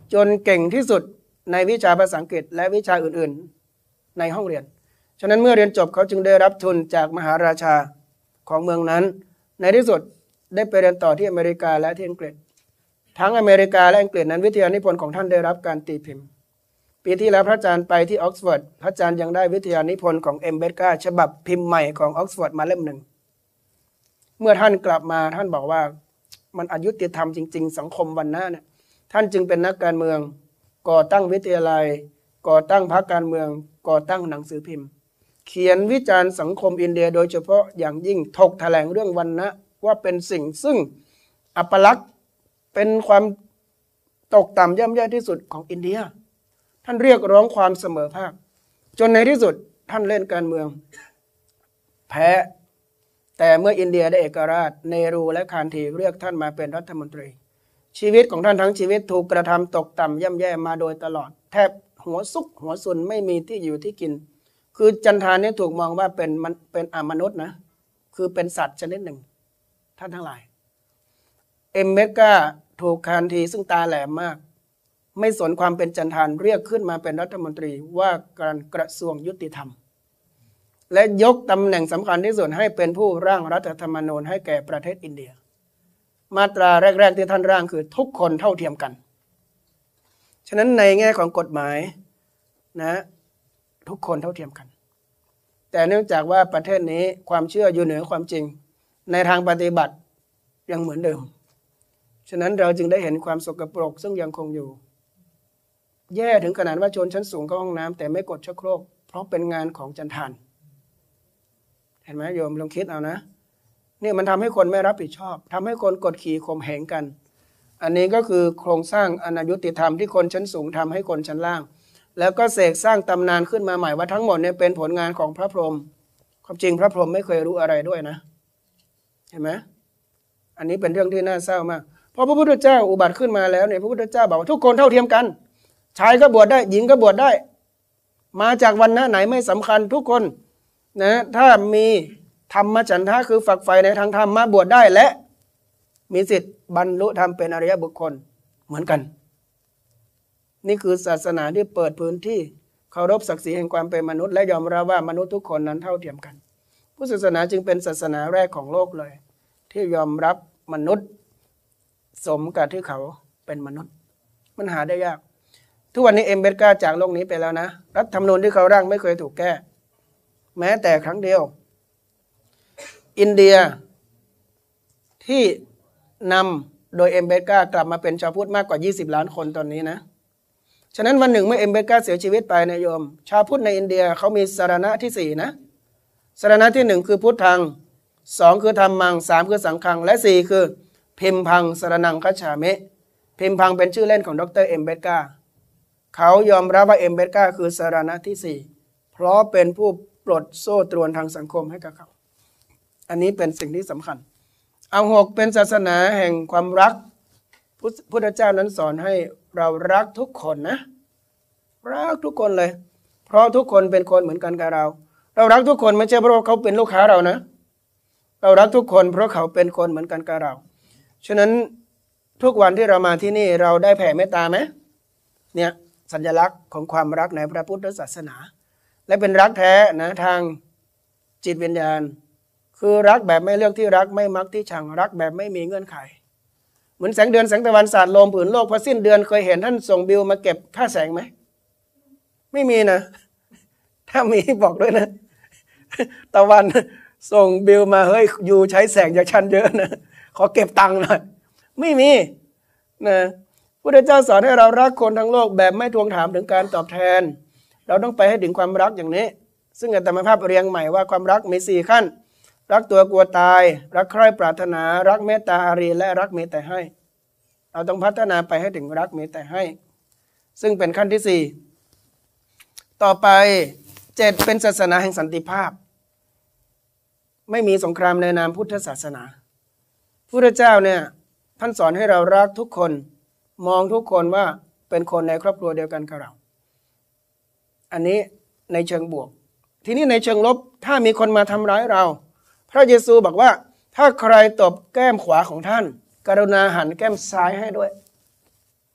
จนเก่งที่สุดในวิชาภาษาอังกฤษและวิชาอื่นๆในห้องเรียนฉะนั้นเมื่อเรียนจบเขาจึงได้รับทุนจากมหาราชาของเมืองนั้นในที่สุดได้ไปเรียนต่อที่อเมริกาและที่อังกฤษทั้งอเมริกาและอังกฤษนั้นวิทยานิพนธ์ของท่านได้รับการตีพิมพ์ปีที่แล้วพระอาจารย์ไปที่ออกซฟอร์ดพระอาจารย์ยังได้วิทยานิพนธ์ของเอ็มเบกาฉบับพิมพ์ใหม่ของออกซฟอร์ดมาเล่มหนึ่งเมื่อท่านกลับมาท่านบอกว่ามันอยุติธรรมจริงๆสังคมวันหน้าเนี่ยท่านจึงเป็นนักการเมืองก่อตั้งวิทยาลัยก่อตั้งพรรคการเมืองก่อตั้งหนังสือพิมพ์เขียนวิจารณ์สังคมอินเดียโดยเฉพาะอย่างยิ่งถกแถลงเรื่องวรรณะว่าเป็นสิ่งซึ่งอัปลักษณ์เป็นความตกต่ำย่ำแย่ที่สุดของอินเดียท่านเรียกร้องความเสมอภาคจนในที่สุดท่านเล่นการเมืองแพ้แต่เมื่ออินเดียได้เอกราชเนรูและคานธีเรียกท่านมาเป็นรัฐมนตรีชีวิตของท่านทั้งชีวิตถูกกระทำตกต่ำย่ำแย่มาโดยตลอดแทบหัวซุกหัวซุนไม่มีที่อยู่ที่กินคือจันทานนี่ถูกมองว่าเป็นมันเป็นอมนุษย์นะคือเป็นสัตว์ชนิดหนึ่งท่านทั้งหลายเอ็มเมกาถูกคานธีซึ่งตาแหลมมากไม่สนความเป็นจันทานเรียกขึ้นมาเป็นรัฐมนตรีว่าการกระทรวงยุติธรรมและยกตำแหน่งสำคัญที่สุดให้เป็นผู้ร่างรัฐธรรมนูญให้แก่ประเทศอินเดียมาตราแรกๆที่ท่านร่างคือทุกคนเท่าเทียมกันฉะนั้นในแง่ของกฎหมายนะทุกคนเท่าเทียมกันแต่เนื่องจากว่าประเทศนี้ความเชื่ออยู่เหนือความจริงในทางปฏิบัติยังเหมือนเดิมฉะนั้นเราจึงได้เห็นความสกปรกซึ่งยังคงอยู่แย่ถึงขนาดว่าชนชั้นสูงเข้าห้องน้ำแต่ไม่กดชักโครกเพราะเป็นงานของจันทานเห็นไหมโยมลองคิดเอานะนี่มันทำให้คนไม่รับผิดชอบทำให้คนกดขี่ข่มเหงกันอันนี้ก็คือโครงสร้างอนายุติธรรมที่คนชั้นสูงทำให้คนชั้นล่างแล้วก็เสกสร้างตำนานขึ้นมาใหม่ว่าทั้งหมดเนี่ยเป็นผลงานของพระพรหมความจริงพระพรหมไม่เคยรู้อะไรด้วยนะเห็นไหมอันนี้เป็นเรื่องที่น่าเศร้ามากเพราะพระพุทธเจ้าอุบัติขึ้นมาแล้วเนี่ยพระพุทธเจ้าบอกว่าทุกคนเท่าเทียมกันชายก็บวชได้หญิงก็บวชได้มาจากวรรณะไหนไม่สำคัญทุกคนนะถ้ามีธรรมฉันทะคือฝักใฝ่ในทางธรรมมาบวชได้และมีสิทธิ์บรรลุธรรมเป็นอริยบุคคลเหมือนกันนี่คือศาสนาที่เปิดพื้นที่เคารพศักดิ์ศรีแห่งความเป็นมนุษย์และยอมรับว่ามนุษย์ทุกคนนั้นเท่าเทียมกันพุทธศาสนาจึงเป็นศาสนาแรกของโลกเลยที่ยอมรับมนุษย์สมกับที่เขาเป็นมนุษย์มันหาได้ยากทุกวันนี้เอ็มเบกาจากโลกนี้ไปแล้วนะรัฐธรรมนูญที่เขาร่างไม่เคยถูกแก้แม้แต่ครั้งเดียวอินเดียที่นำโดยเอ็มเบกากลับมาเป็นชาวพุทธมากกว่ายี่สิบล้านคนตอนนี้นะฉะนั้นวันหนึ่งเมื่อเอ็มเบกาเสียชีวิตไปนะโยมชาวพุทธในอินเดียเขามีสรณะที่สี่นะสรณะที่หนึ่งคือพุทธังสองคือธรรมังสามคือสังฆังและสี่คือพิมพังสรนังคัจฉามิพิมพังเป็นชื่อเล่นของดรเอ็มเบกาเขายอมรับว่าเอ็มเบกาคือสรณะที่สี่เพราะเป็นผู้ปลดโซ่ตรวนทางสังคมให้กับเขาอันนี้เป็นสิ่งที่สำคัญเอาหกเป็นศาสนาแห่งความรักพุทธเจ้านั้นสอนให้เรารักทุกคนนะรักทุกคนเลยเพราะทุกคนเป็นคนเหมือนกันกับเราเรารักทุกคนไม่ใช่เพราะเขาเป็นลูกค้าเรานะเรารักทุกคนเพราะเขาเป็นคนเหมือนกันกับเราฉะนั้นทุกวันที่เรามาที่นี่เราได้แผ่เมตตาไหมเนี่ยสัญลักษณ์ของความรักในพระพุทธศาสนาและเป็นรักแท้นะทางจิตวิญญาณคือรักแบบไม่เลือกที่รักไม่มักที่ชังรักแบบไม่มีเงื่อนไขเหมือนแสงเดือนแสงตะวันสาดลมผืนโลกพอสิ้นเดือนเคยเห็นท่านส่งบิลมาเก็บค่าแสงไหมไม่มีนะถ้ามีบอกด้วยนะตะวันส่งบิลมาเฮ้ยอยู่ใช้แสงจากฉันเยอะนะขอเก็บตังค์หน่อยไม่มีนะพระเจ้าสอนให้เรารักคนทั้งโลกแบบไม่ทวงถามถึงการตอบแทนเราต้องไปให้ถึงความรักอย่างนี้ซึ่งอาตมาภาพเรียงใหม่ว่าความรักมีสี่ขั้นรักตัวกลัวตายรักใคร่ปรารถนารักเมตตาอารีและรักมีแต่ให้เราต้องพัฒนาไปให้ถึงรักมีแต่ให้ซึ่งเป็นขั้นที่สี่ต่อไปเจ็ดเป็นศาสนาแห่งสันติภาพไม่มีสงครามในนามพุทธศาสนาพระเจ้าเนี่ยท่านสอนให้เรารักทุกคนมองทุกคนว่าเป็นคนในครอบครัวเดียวกันกับเราอันนี้ในเชิงบวกทีนี้ในเชิงลบถ้ามีคนมาทำร้ายเราพระเยซูบอกว่าถ้าใครตบแก้มขวาของท่านกรุณาหันแก้มซ้ายให้ด้วย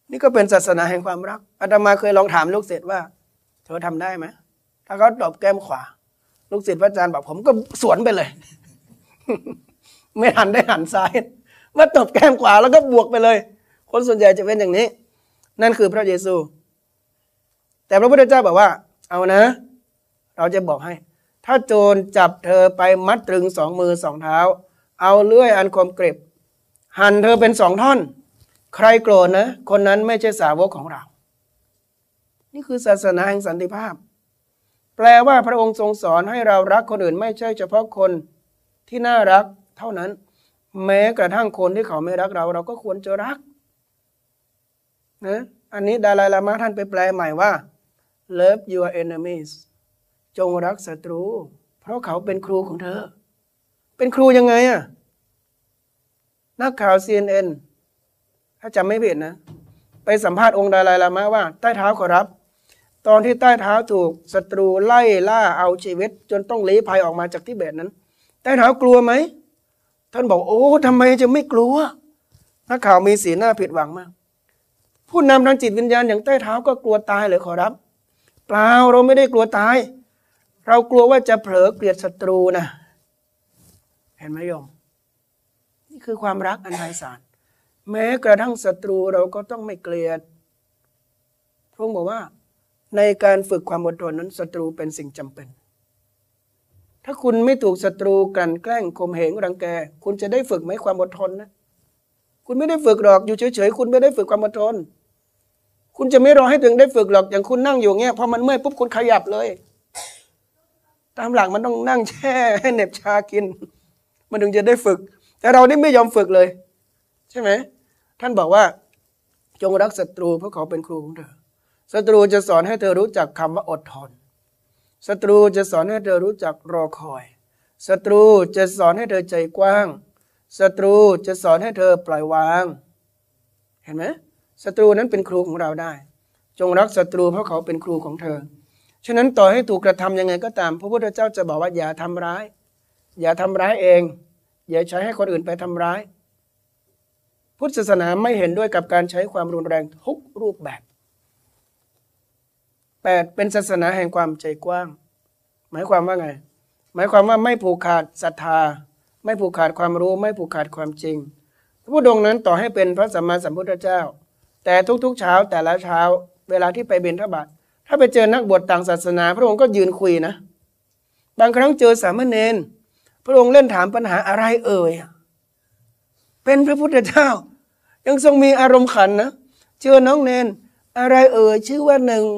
นี่ก็เป็นศาสนาแห่งความรักอาตมาเคยลองถามลูกศิษย์ว่าเธอทำได้ไหมถ้าเขาตอบแก้มขวาลูกศิษย์พระอาจารย์บอกผมก็สวนไปเลย ไม่หันได้หันซ้ายมาตบแก้มขวาแล้วก็บวกไปเลยคนส่วนใหญ่จะเป็นอย่างนี้นั่นคือพระเยซูแต่พระพุทธเจ้าบอกว่าเอานะเราจะบอกให้ถ้าโจรจับเธอไปมัดตรึงสองมือสองเท้าเอาเลื่อยอันคมกริบหั่นเธอเป็นสองท่อนใครโกรธนะคนนั้นไม่ใช่สาวกของเรานี่คือศาสนาแห่งสันติภาพแปลว่าพระองค์ทรงสอนให้เรารักคนอื่นไม่ใช่เฉพาะคนที่น่ารักเท่านั้นแม้กระทั่งคนที่เขาไม่รักเราเราก็ควรจะรักนะอันนี้ดาไลลามะท่านไปแปลใหม่ว่า love your enemies จงรักศัตรูเพราะเขาเป็นครูของเธอเป็นครูยังไงอะนักข่าว ซี เอ็น เอ็น ถ้าจำไม่ผิดนะไปสัมภาษณ์องค์ดาไลลามะว่าใต้เท้าขอรับตอนที่ใต้เท้าถูกศัตรูไล่ล่าเอาชีวิตจนต้องลี้ภัยออกมาจากทิเบตนั้นใต้เท้ากลัวไหมท่านบอกโอ้ทำไมจะไม่กลัวนักข่าวมีสีหน้าผิดหวังมากผู้นำทางจิตวิญญาณอย่างใต้เท้าก็กลัวตายเลยขอรับเปล่าเราไม่ได้กลัวตายเรากลัวว่าจะเผลอเกลียดศัตรูนะเห็นไหมโยมนี่คือความรักอันไพศาลแม้กระทั่งศัตรูเราก็ต้องไม่เกลียดพระองค์บอกว่าในการฝึกความอดทนนั้นศัตรูเป็นสิ่งจำเป็นถ้าคุณไม่ถูกศัตรูกลั่นแกล้งข่มเหงรังแกคุณจะได้ฝึกไหมความอดทนนะคุณไม่ได้ฝึกหรอกอยู่เฉยๆคุณไม่ได้ฝึกความอดทนคุณจะไม่รอให้ถึงได้ฝึกหรอกอย่างคุณนั่งอยู่เงี้ยพอมันเมื่อยปุ๊บคุณขยับเลยตามหลักมันต้องนั่งแช่ให้เหน็บชากินมันถึงจะได้ฝึกแต่เรานี่ไม่ยอมฝึกเลยใช่ไหมท่านบอกว่าจงรักศัตรูเพราะเขาเป็นครูของเธอศัตรูจะสอนให้เธอรู้จักคำว่าอดทนศัตรูจะสอนให้เธอรู้จักรอคอยศัตรูจะสอนให้เธอใจกว้างศัตรูจะสอนให้เธอปล่อยวางเห็นไหมศัตรูนั้นเป็นครูของเราได้จงรักศัตรูเพราะเขาเป็นครูของเธอฉะนั้นต่อให้ถูกกระทำยังไงก็ตามพระพุทธเจ้าจะบอกว่าอย่าทำร้ายอย่าทำร้ายเองอย่าใช้ให้คนอื่นไปทำร้ายพุทธศาสนาไม่เห็นด้วยกับการใช้ความรุนแรงทุกรูปแบบแปดเป็นศาสนาแห่งความใจกว้างหมายความว่าไงหมายความว่าไม่ผูกขาดศรัทธาไม่ผูกขาดความรู้ไม่ผูกขาดความจริงพระพุทธองค์นั้นต่อให้เป็นพระสัมมาสัมพุทธเจ้าแต่ทุกๆเช้าแต่ละเช้าเวลาที่ไปบิณฑบาตถ้าไปเจอนักบวชต่างศาสนาพระองค์ก็ยืนคุยนะบางครั้งเจอสามเณรพระองค์เล่นถามปัญหาอะไรเอ่ยเป็นพระพุทธเจ้ายังทรงมีอารมณ์ขันนะเจอน้องเนนอะไรเอ่ยชื่อว่าหนึ่ง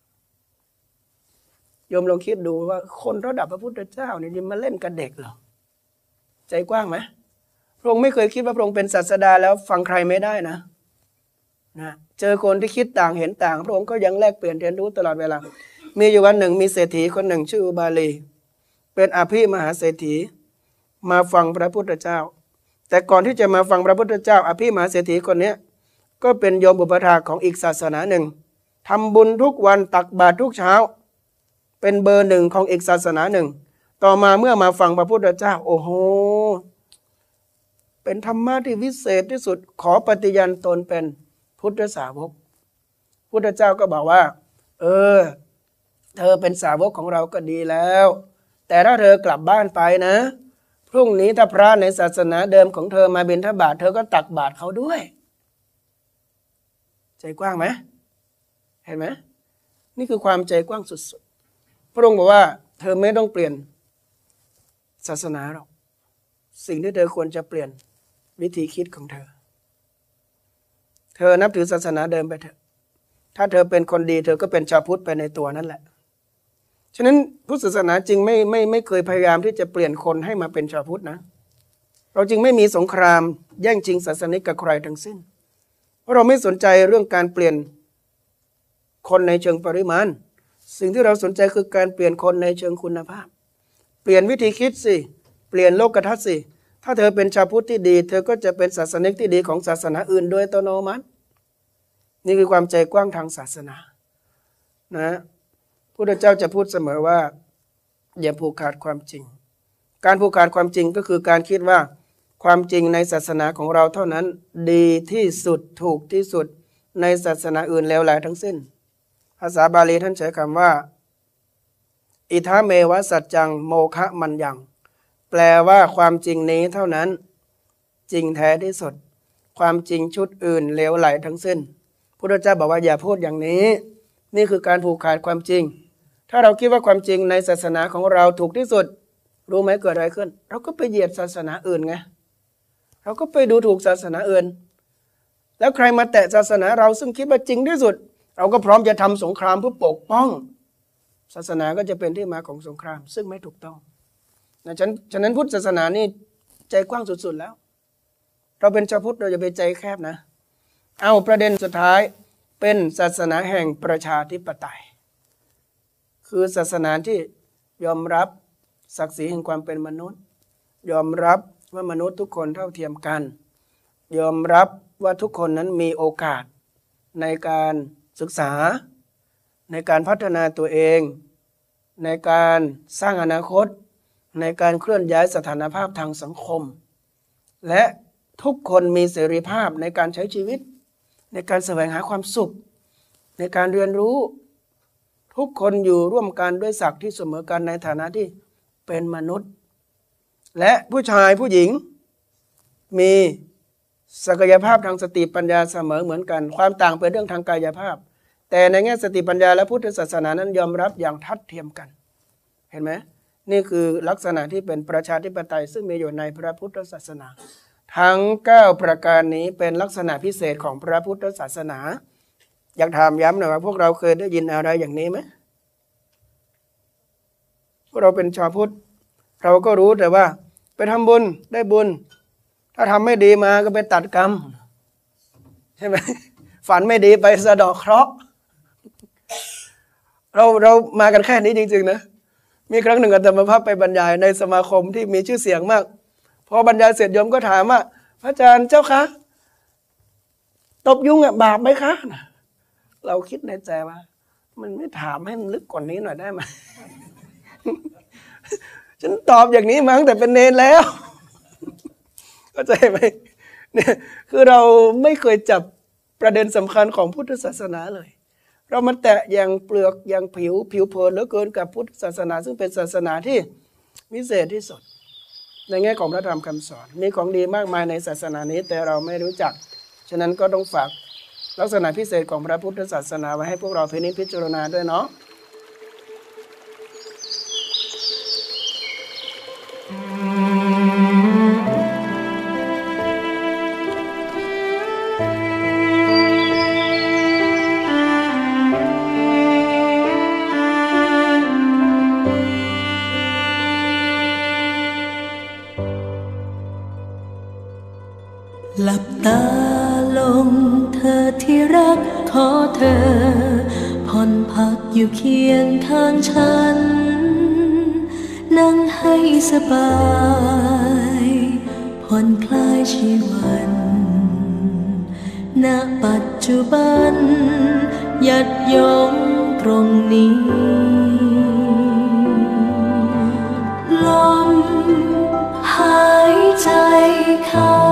โยมลองคิดดูว่าคนระดับพระพุทธเจ้าเนี่ยมาเล่นกับเด็กเหรอใจกว้างไหมพระองค์ไม่เคยคิดว่าพระองค์เป็นศาสดาแล้วฟังใครไม่ได้นะนะเจอคนที่คิดต่างเห็นต่างพระองค์ก็ยังแลกเปลี่ยนเรียนรู้ตลอดเวลามีอยู่วันหนึ่งมีเศรษฐีคนหนึ่งชื่ออุบาลีเป็นอภิมหาเศรษฐีมาฟังพระพุทธเจ้าแต่ก่อนที่จะมาฟังพระพุทธเจ้าอภิมหาเศรษฐีคนนี้ก็เป็นโยมอุปถากของอีกศาสนาหนึ่งทำบุญทุกวันตักบาตรทุกเช้าเป็นเบอร์หนึ่งของอีกศาสนาหนึ่งต่อมาเมื่อมาฟังพระพุทธเจ้าโอ้โหเป็นธรรมะที่วิเศษที่สุดขอปฏิญาณตนเป็นพุทธสาวกพุทธเจ้าก็บอกว่าเออเธอเป็นสาวกของเราก็ดีแล้วแต่ถ้าเธอกลับบ้านไปนะพรุ่งนี้ถ้าพระในศาสนาเดิมของเธอมาบิณฑบาตเธอก็ตักบาตรเขาด้วยใจกว้างไหมเห็นไหมนี่คือความใจกว้างสุดๆพระองค์บอกว่าเธอไม่ต้องเปลี่ยนศาสนาหรอกสิ่งที่เธอควรจะเปลี่ยนวิธีคิดของเธอเธอนับถือศาสนาเดิมไปเถอะถ้าเธอเป็นคนดีเธอก็เป็นชาวพุทธไปในตัวนั่นแหละฉะนั้นพุทธศาสนาจึงไม่ไม่ไม่เคยพยายามที่จะเปลี่ยนคนให้มาเป็นชาวพุทธนะเราจึงไม่มีสงครามแย่งชิงศาสนิกกับใครทั้งสิ้นเพราะเราไม่สนใจเรื่องการเปลี่ยนคนในเชิงปริมาณสิ่งที่เราสนใจคือการเปลี่ยนคนในเชิงคุณภาพเปลี่ยนวิธีคิดสิเปลี่ยนโลกทัศน์สิถ้าเธอเป็นชาวพุทธที่ดีเธอก็จะเป็นศาสนิกที่ดีของศาสนาอื่นโดยอัตโนมัตินี่คือความใจกว้างทางศาสนานะพระพุทธเจ้าจะพูดเสมอว่าอย่าผูกขาดความจริงการผูกขาดความจริงก็คือการคิดว่าความจริงในศาสนาของเราเท่านั้นดีที่สุดถูกที่สุดในศาสนาอื่นเลวไหลทั้งสิ้นภาษาบาลีท่านใช้คำว่าอิทาเมวะสัจจังโมคะมันยังแปลว่าความจริงนี้เท่านั้นจริงแท้ที่สุดความจริงชุดอื่นเลวไหลทั้งสิ้นพุทธเจ้าบอกว่าอย่าพูดอย่างนี้นี่คือการผูกขาดความจริงถ้าเราคิดว่าความจริงในศาสนาของเราถูกที่สุดรู้ไหมเกิดอะไรขึ้นเราก็ไปเหยียดศาสนาอื่นไงเราก็ไปดูถูกศาสนาอื่นแล้วใครมาแตะศาสนาเราซึ่งคิดว่าจริงที่สุดเราก็พร้อมจะทำสงครามเพื่อปกป้องศาสนาก็จะเป็นที่มาของสงครามซึ่งไม่ถูกต้องนะฉะนั้นฉะนั้นพุทธศาสนานี่ใจกว้างสุดๆแล้วเราเป็นชาวพุทธเราจะไปใจแคบนะเอาประเด็นสุดท้ายเป็นศาสนาแห่งประชาธิปไตยคือศาสนาที่ยอมรับศักดิ์ศรีแห่งความเป็นมนุษย์ยอมรับว่ามนุษย์ทุกคนเท่าเทียมกันยอมรับว่าทุกคนนั้นมีโอกาสในการศึกษาในการพัฒนาตัวเองในการสร้างอนาคตในการเคลื่อนย้ายสถานภาพทางสังคมและทุกคนมีเสรีภาพในการใช้ชีวิตในการแสวงหาความสุขในการเรียนรู้ทุกคนอยู่ร่วมกันด้วยศักดิ์ที่เสมอกันในฐานะที่เป็นมนุษย์และผู้ชายผู้หญิงมีศักยภาพทางสติปัญญาเสมอเหมือนกันความต่างเป็นเรื่องทางกายภาพแต่ในแง่สติปัญญาและพุทธศาสนานั้นยอมรับอย่างทัดเทียมกันเห็นไหมนี่คือลักษณะที่เป็นประชาธิปไตยซึ่งมีอยู่ในพระพุทธศาสนาทั้งเก้าประการนี้เป็นลักษณะพิเศษของพระพุทธศาสนาอยากถามย้ำหน่อยว่าพวกเราเคยได้ยินอะไรอย่างนี้ไหมพวกเราเป็นชาวพุทธเราก็รู้แต่ว่าไปทำบุญได้บุญถ้าทำไม่ดีมาก็ไปตัดกรรมใช่ไหมฝันไม่ดีไปสะเดาะเคราะห์เราเรามากันแค่นี้จริงๆนะมีครั้งหนึ่งอาตมาภาพไปบรรยายในสมาคมที่มีชื่อเสียงมากพอบรรยายเสร็จโยมก็ถามว่าพระอาจารย์เจ้าคะตบยุงอ่ะบาปไหมคะเราคิดในใจว่ามันไม่ถามให้มันลึกกว่านี้หน่อยได้ไหม ฉันตอบอย่างนี้มาตั้งแต่เป็นเนรแล้วเข้าใจไหมเนี่ยคือเราไม่เคยจับประเด็นสำคัญของพุทธศาสนาเลยเรามาแตะอย่างเปลือกอย่างผิวผิวเผินเหลือเกินกับพุทธศาสนาซึ่งเป็นศาสนาที่วิเศษที่สุดในแง่ของพระธรรมคำสอนมีของดีมากมายในศาสนานี้แต่เราไม่รู้จักฉะนั้นก็ต้องฝากลักษณะพิเศษของพระพุทธศาสนาไว้ให้พวกเราพินิจพิจารณาด้วยเนาะหลับตาลงเธอที่รักขอเธอผ่อนพักอยู่เคียงข้างฉันนั่งให้สบายผ่อนคลายชีวันณปัจจุบันหยัดยงตรงนี้ลมหายใจเข้า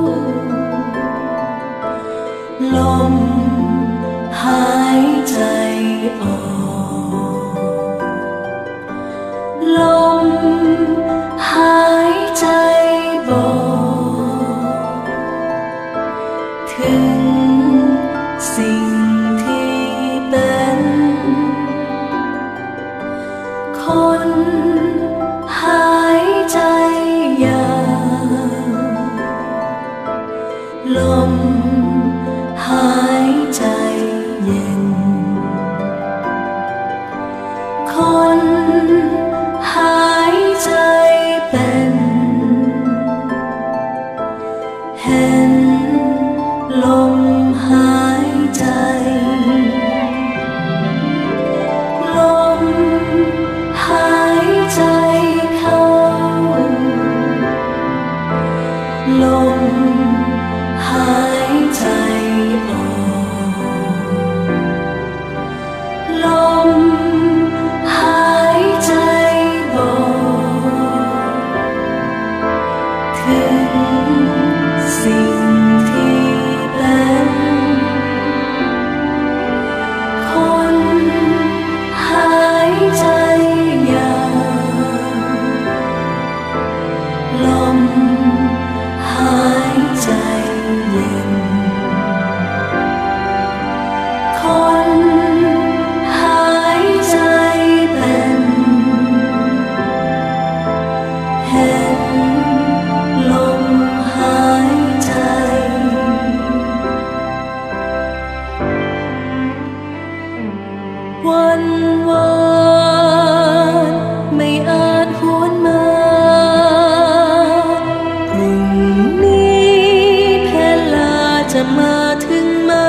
ลมหายใจออกลมหายใจบอกถึงสิ่งที่เป็นคนหายใจยาวลมหายใจเย็นคนหายใจเป็นเห็นลมหายใจลมหายใจเข้าลมหายใจออกจะมาถึงไหม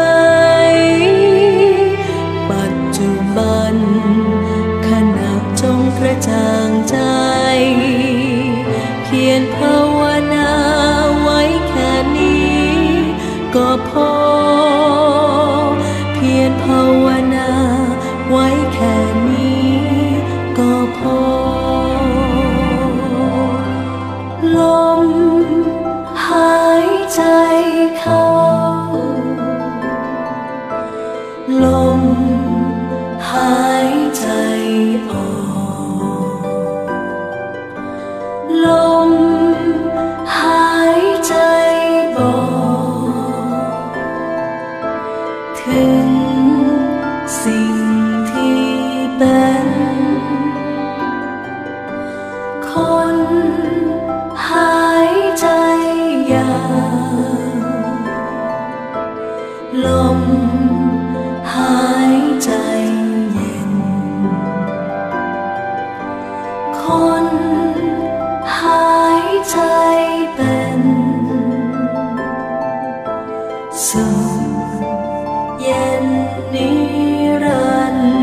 ปัจจุบันขณะจงกระจ่างใจเพียรภาวนาไว้แค่นี้ก็พอเพียรภาวนาไว้แค่นี้ก็พอลมหายใจเข้าลมหายใจออกลมหายใจบอกถึงสิ่งที่เป็นคนหายใจยาวลมหายใจเย็นคนหายใจเป็นสุขเย็นนิรันดร์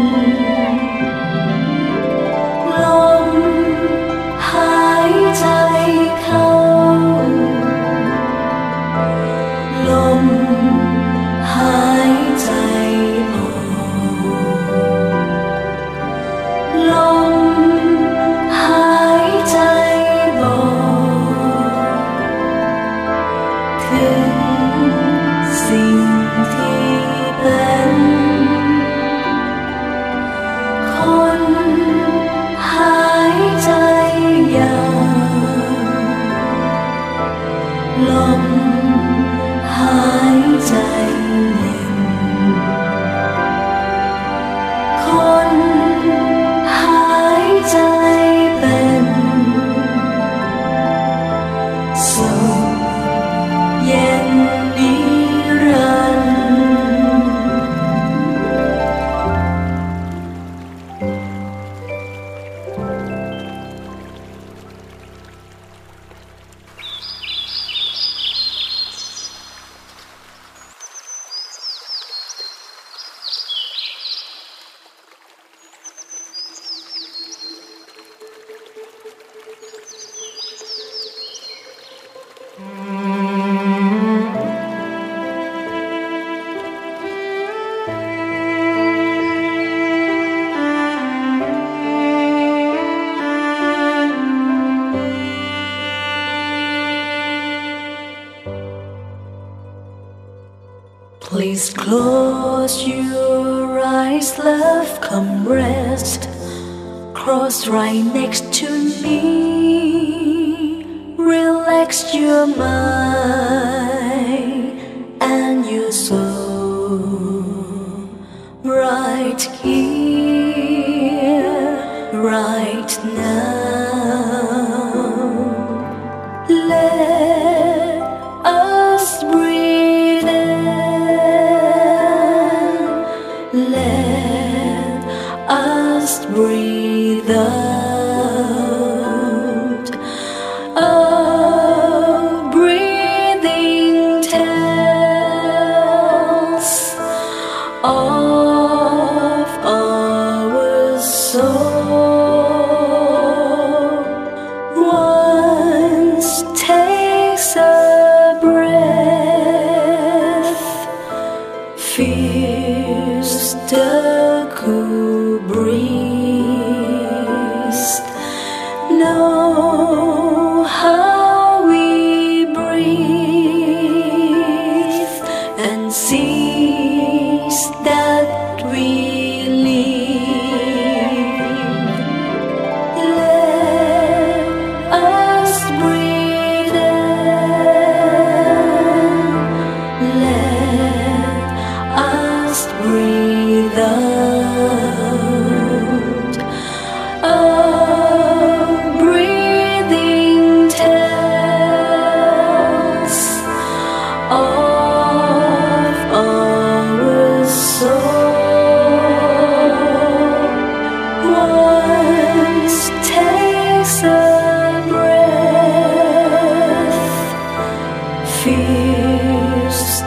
ลมหายใจเข้าลมหายใจออกลมหายใจบอกถึงสิ่งที่เป็นคนหายใจยาวลมหายใจเย็นคนหายใจเป็นสุขเย็นนิรันดร์ Please close your eyes, love, come rest close right next to me. Relax your mind and your soul right here, right now. Let us breathe in, let us breathe out. Oh, breathe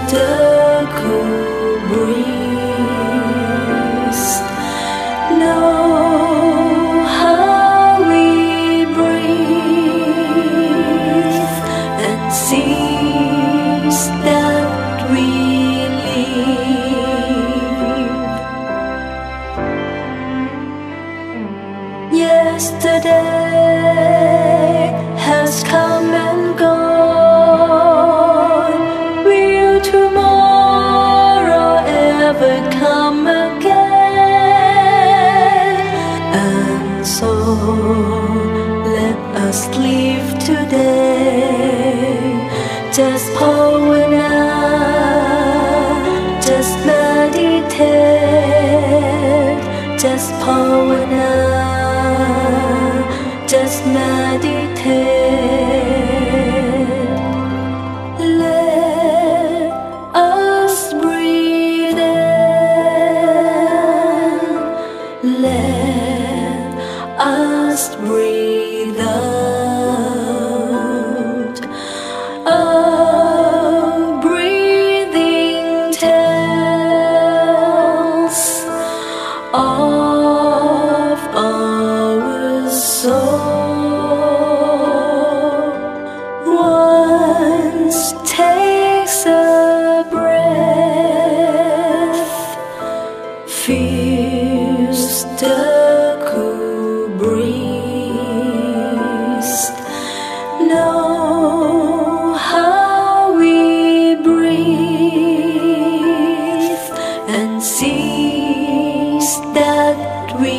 the cool breeze. Know how we breathe and sees that we live. Yesterday has come and gone. Will tomorrow ever come again? And so let us live today. Just pavana, just meditate. Just pavana, just meditate. Let us breathe in. Let us breathe out. Our breathing tells of our soul. Once takes a breath, feels the cool breeze. Know how we breathe and sees that we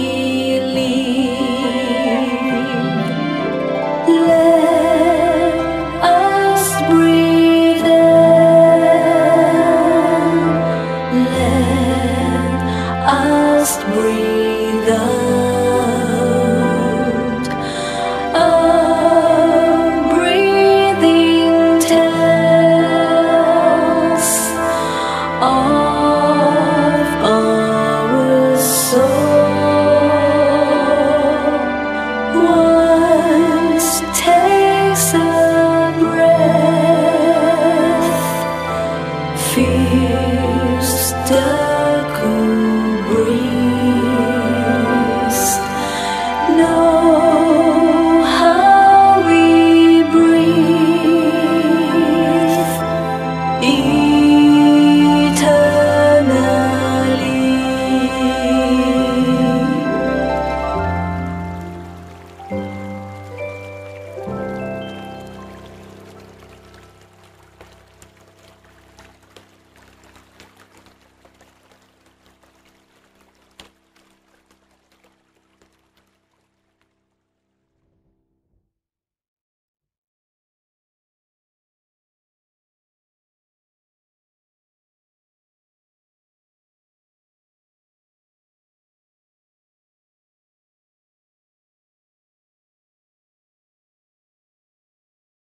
live. Let us breathe in. Let us breathe out. Our breathing tells of our soul. Once takes a breath, feels the cool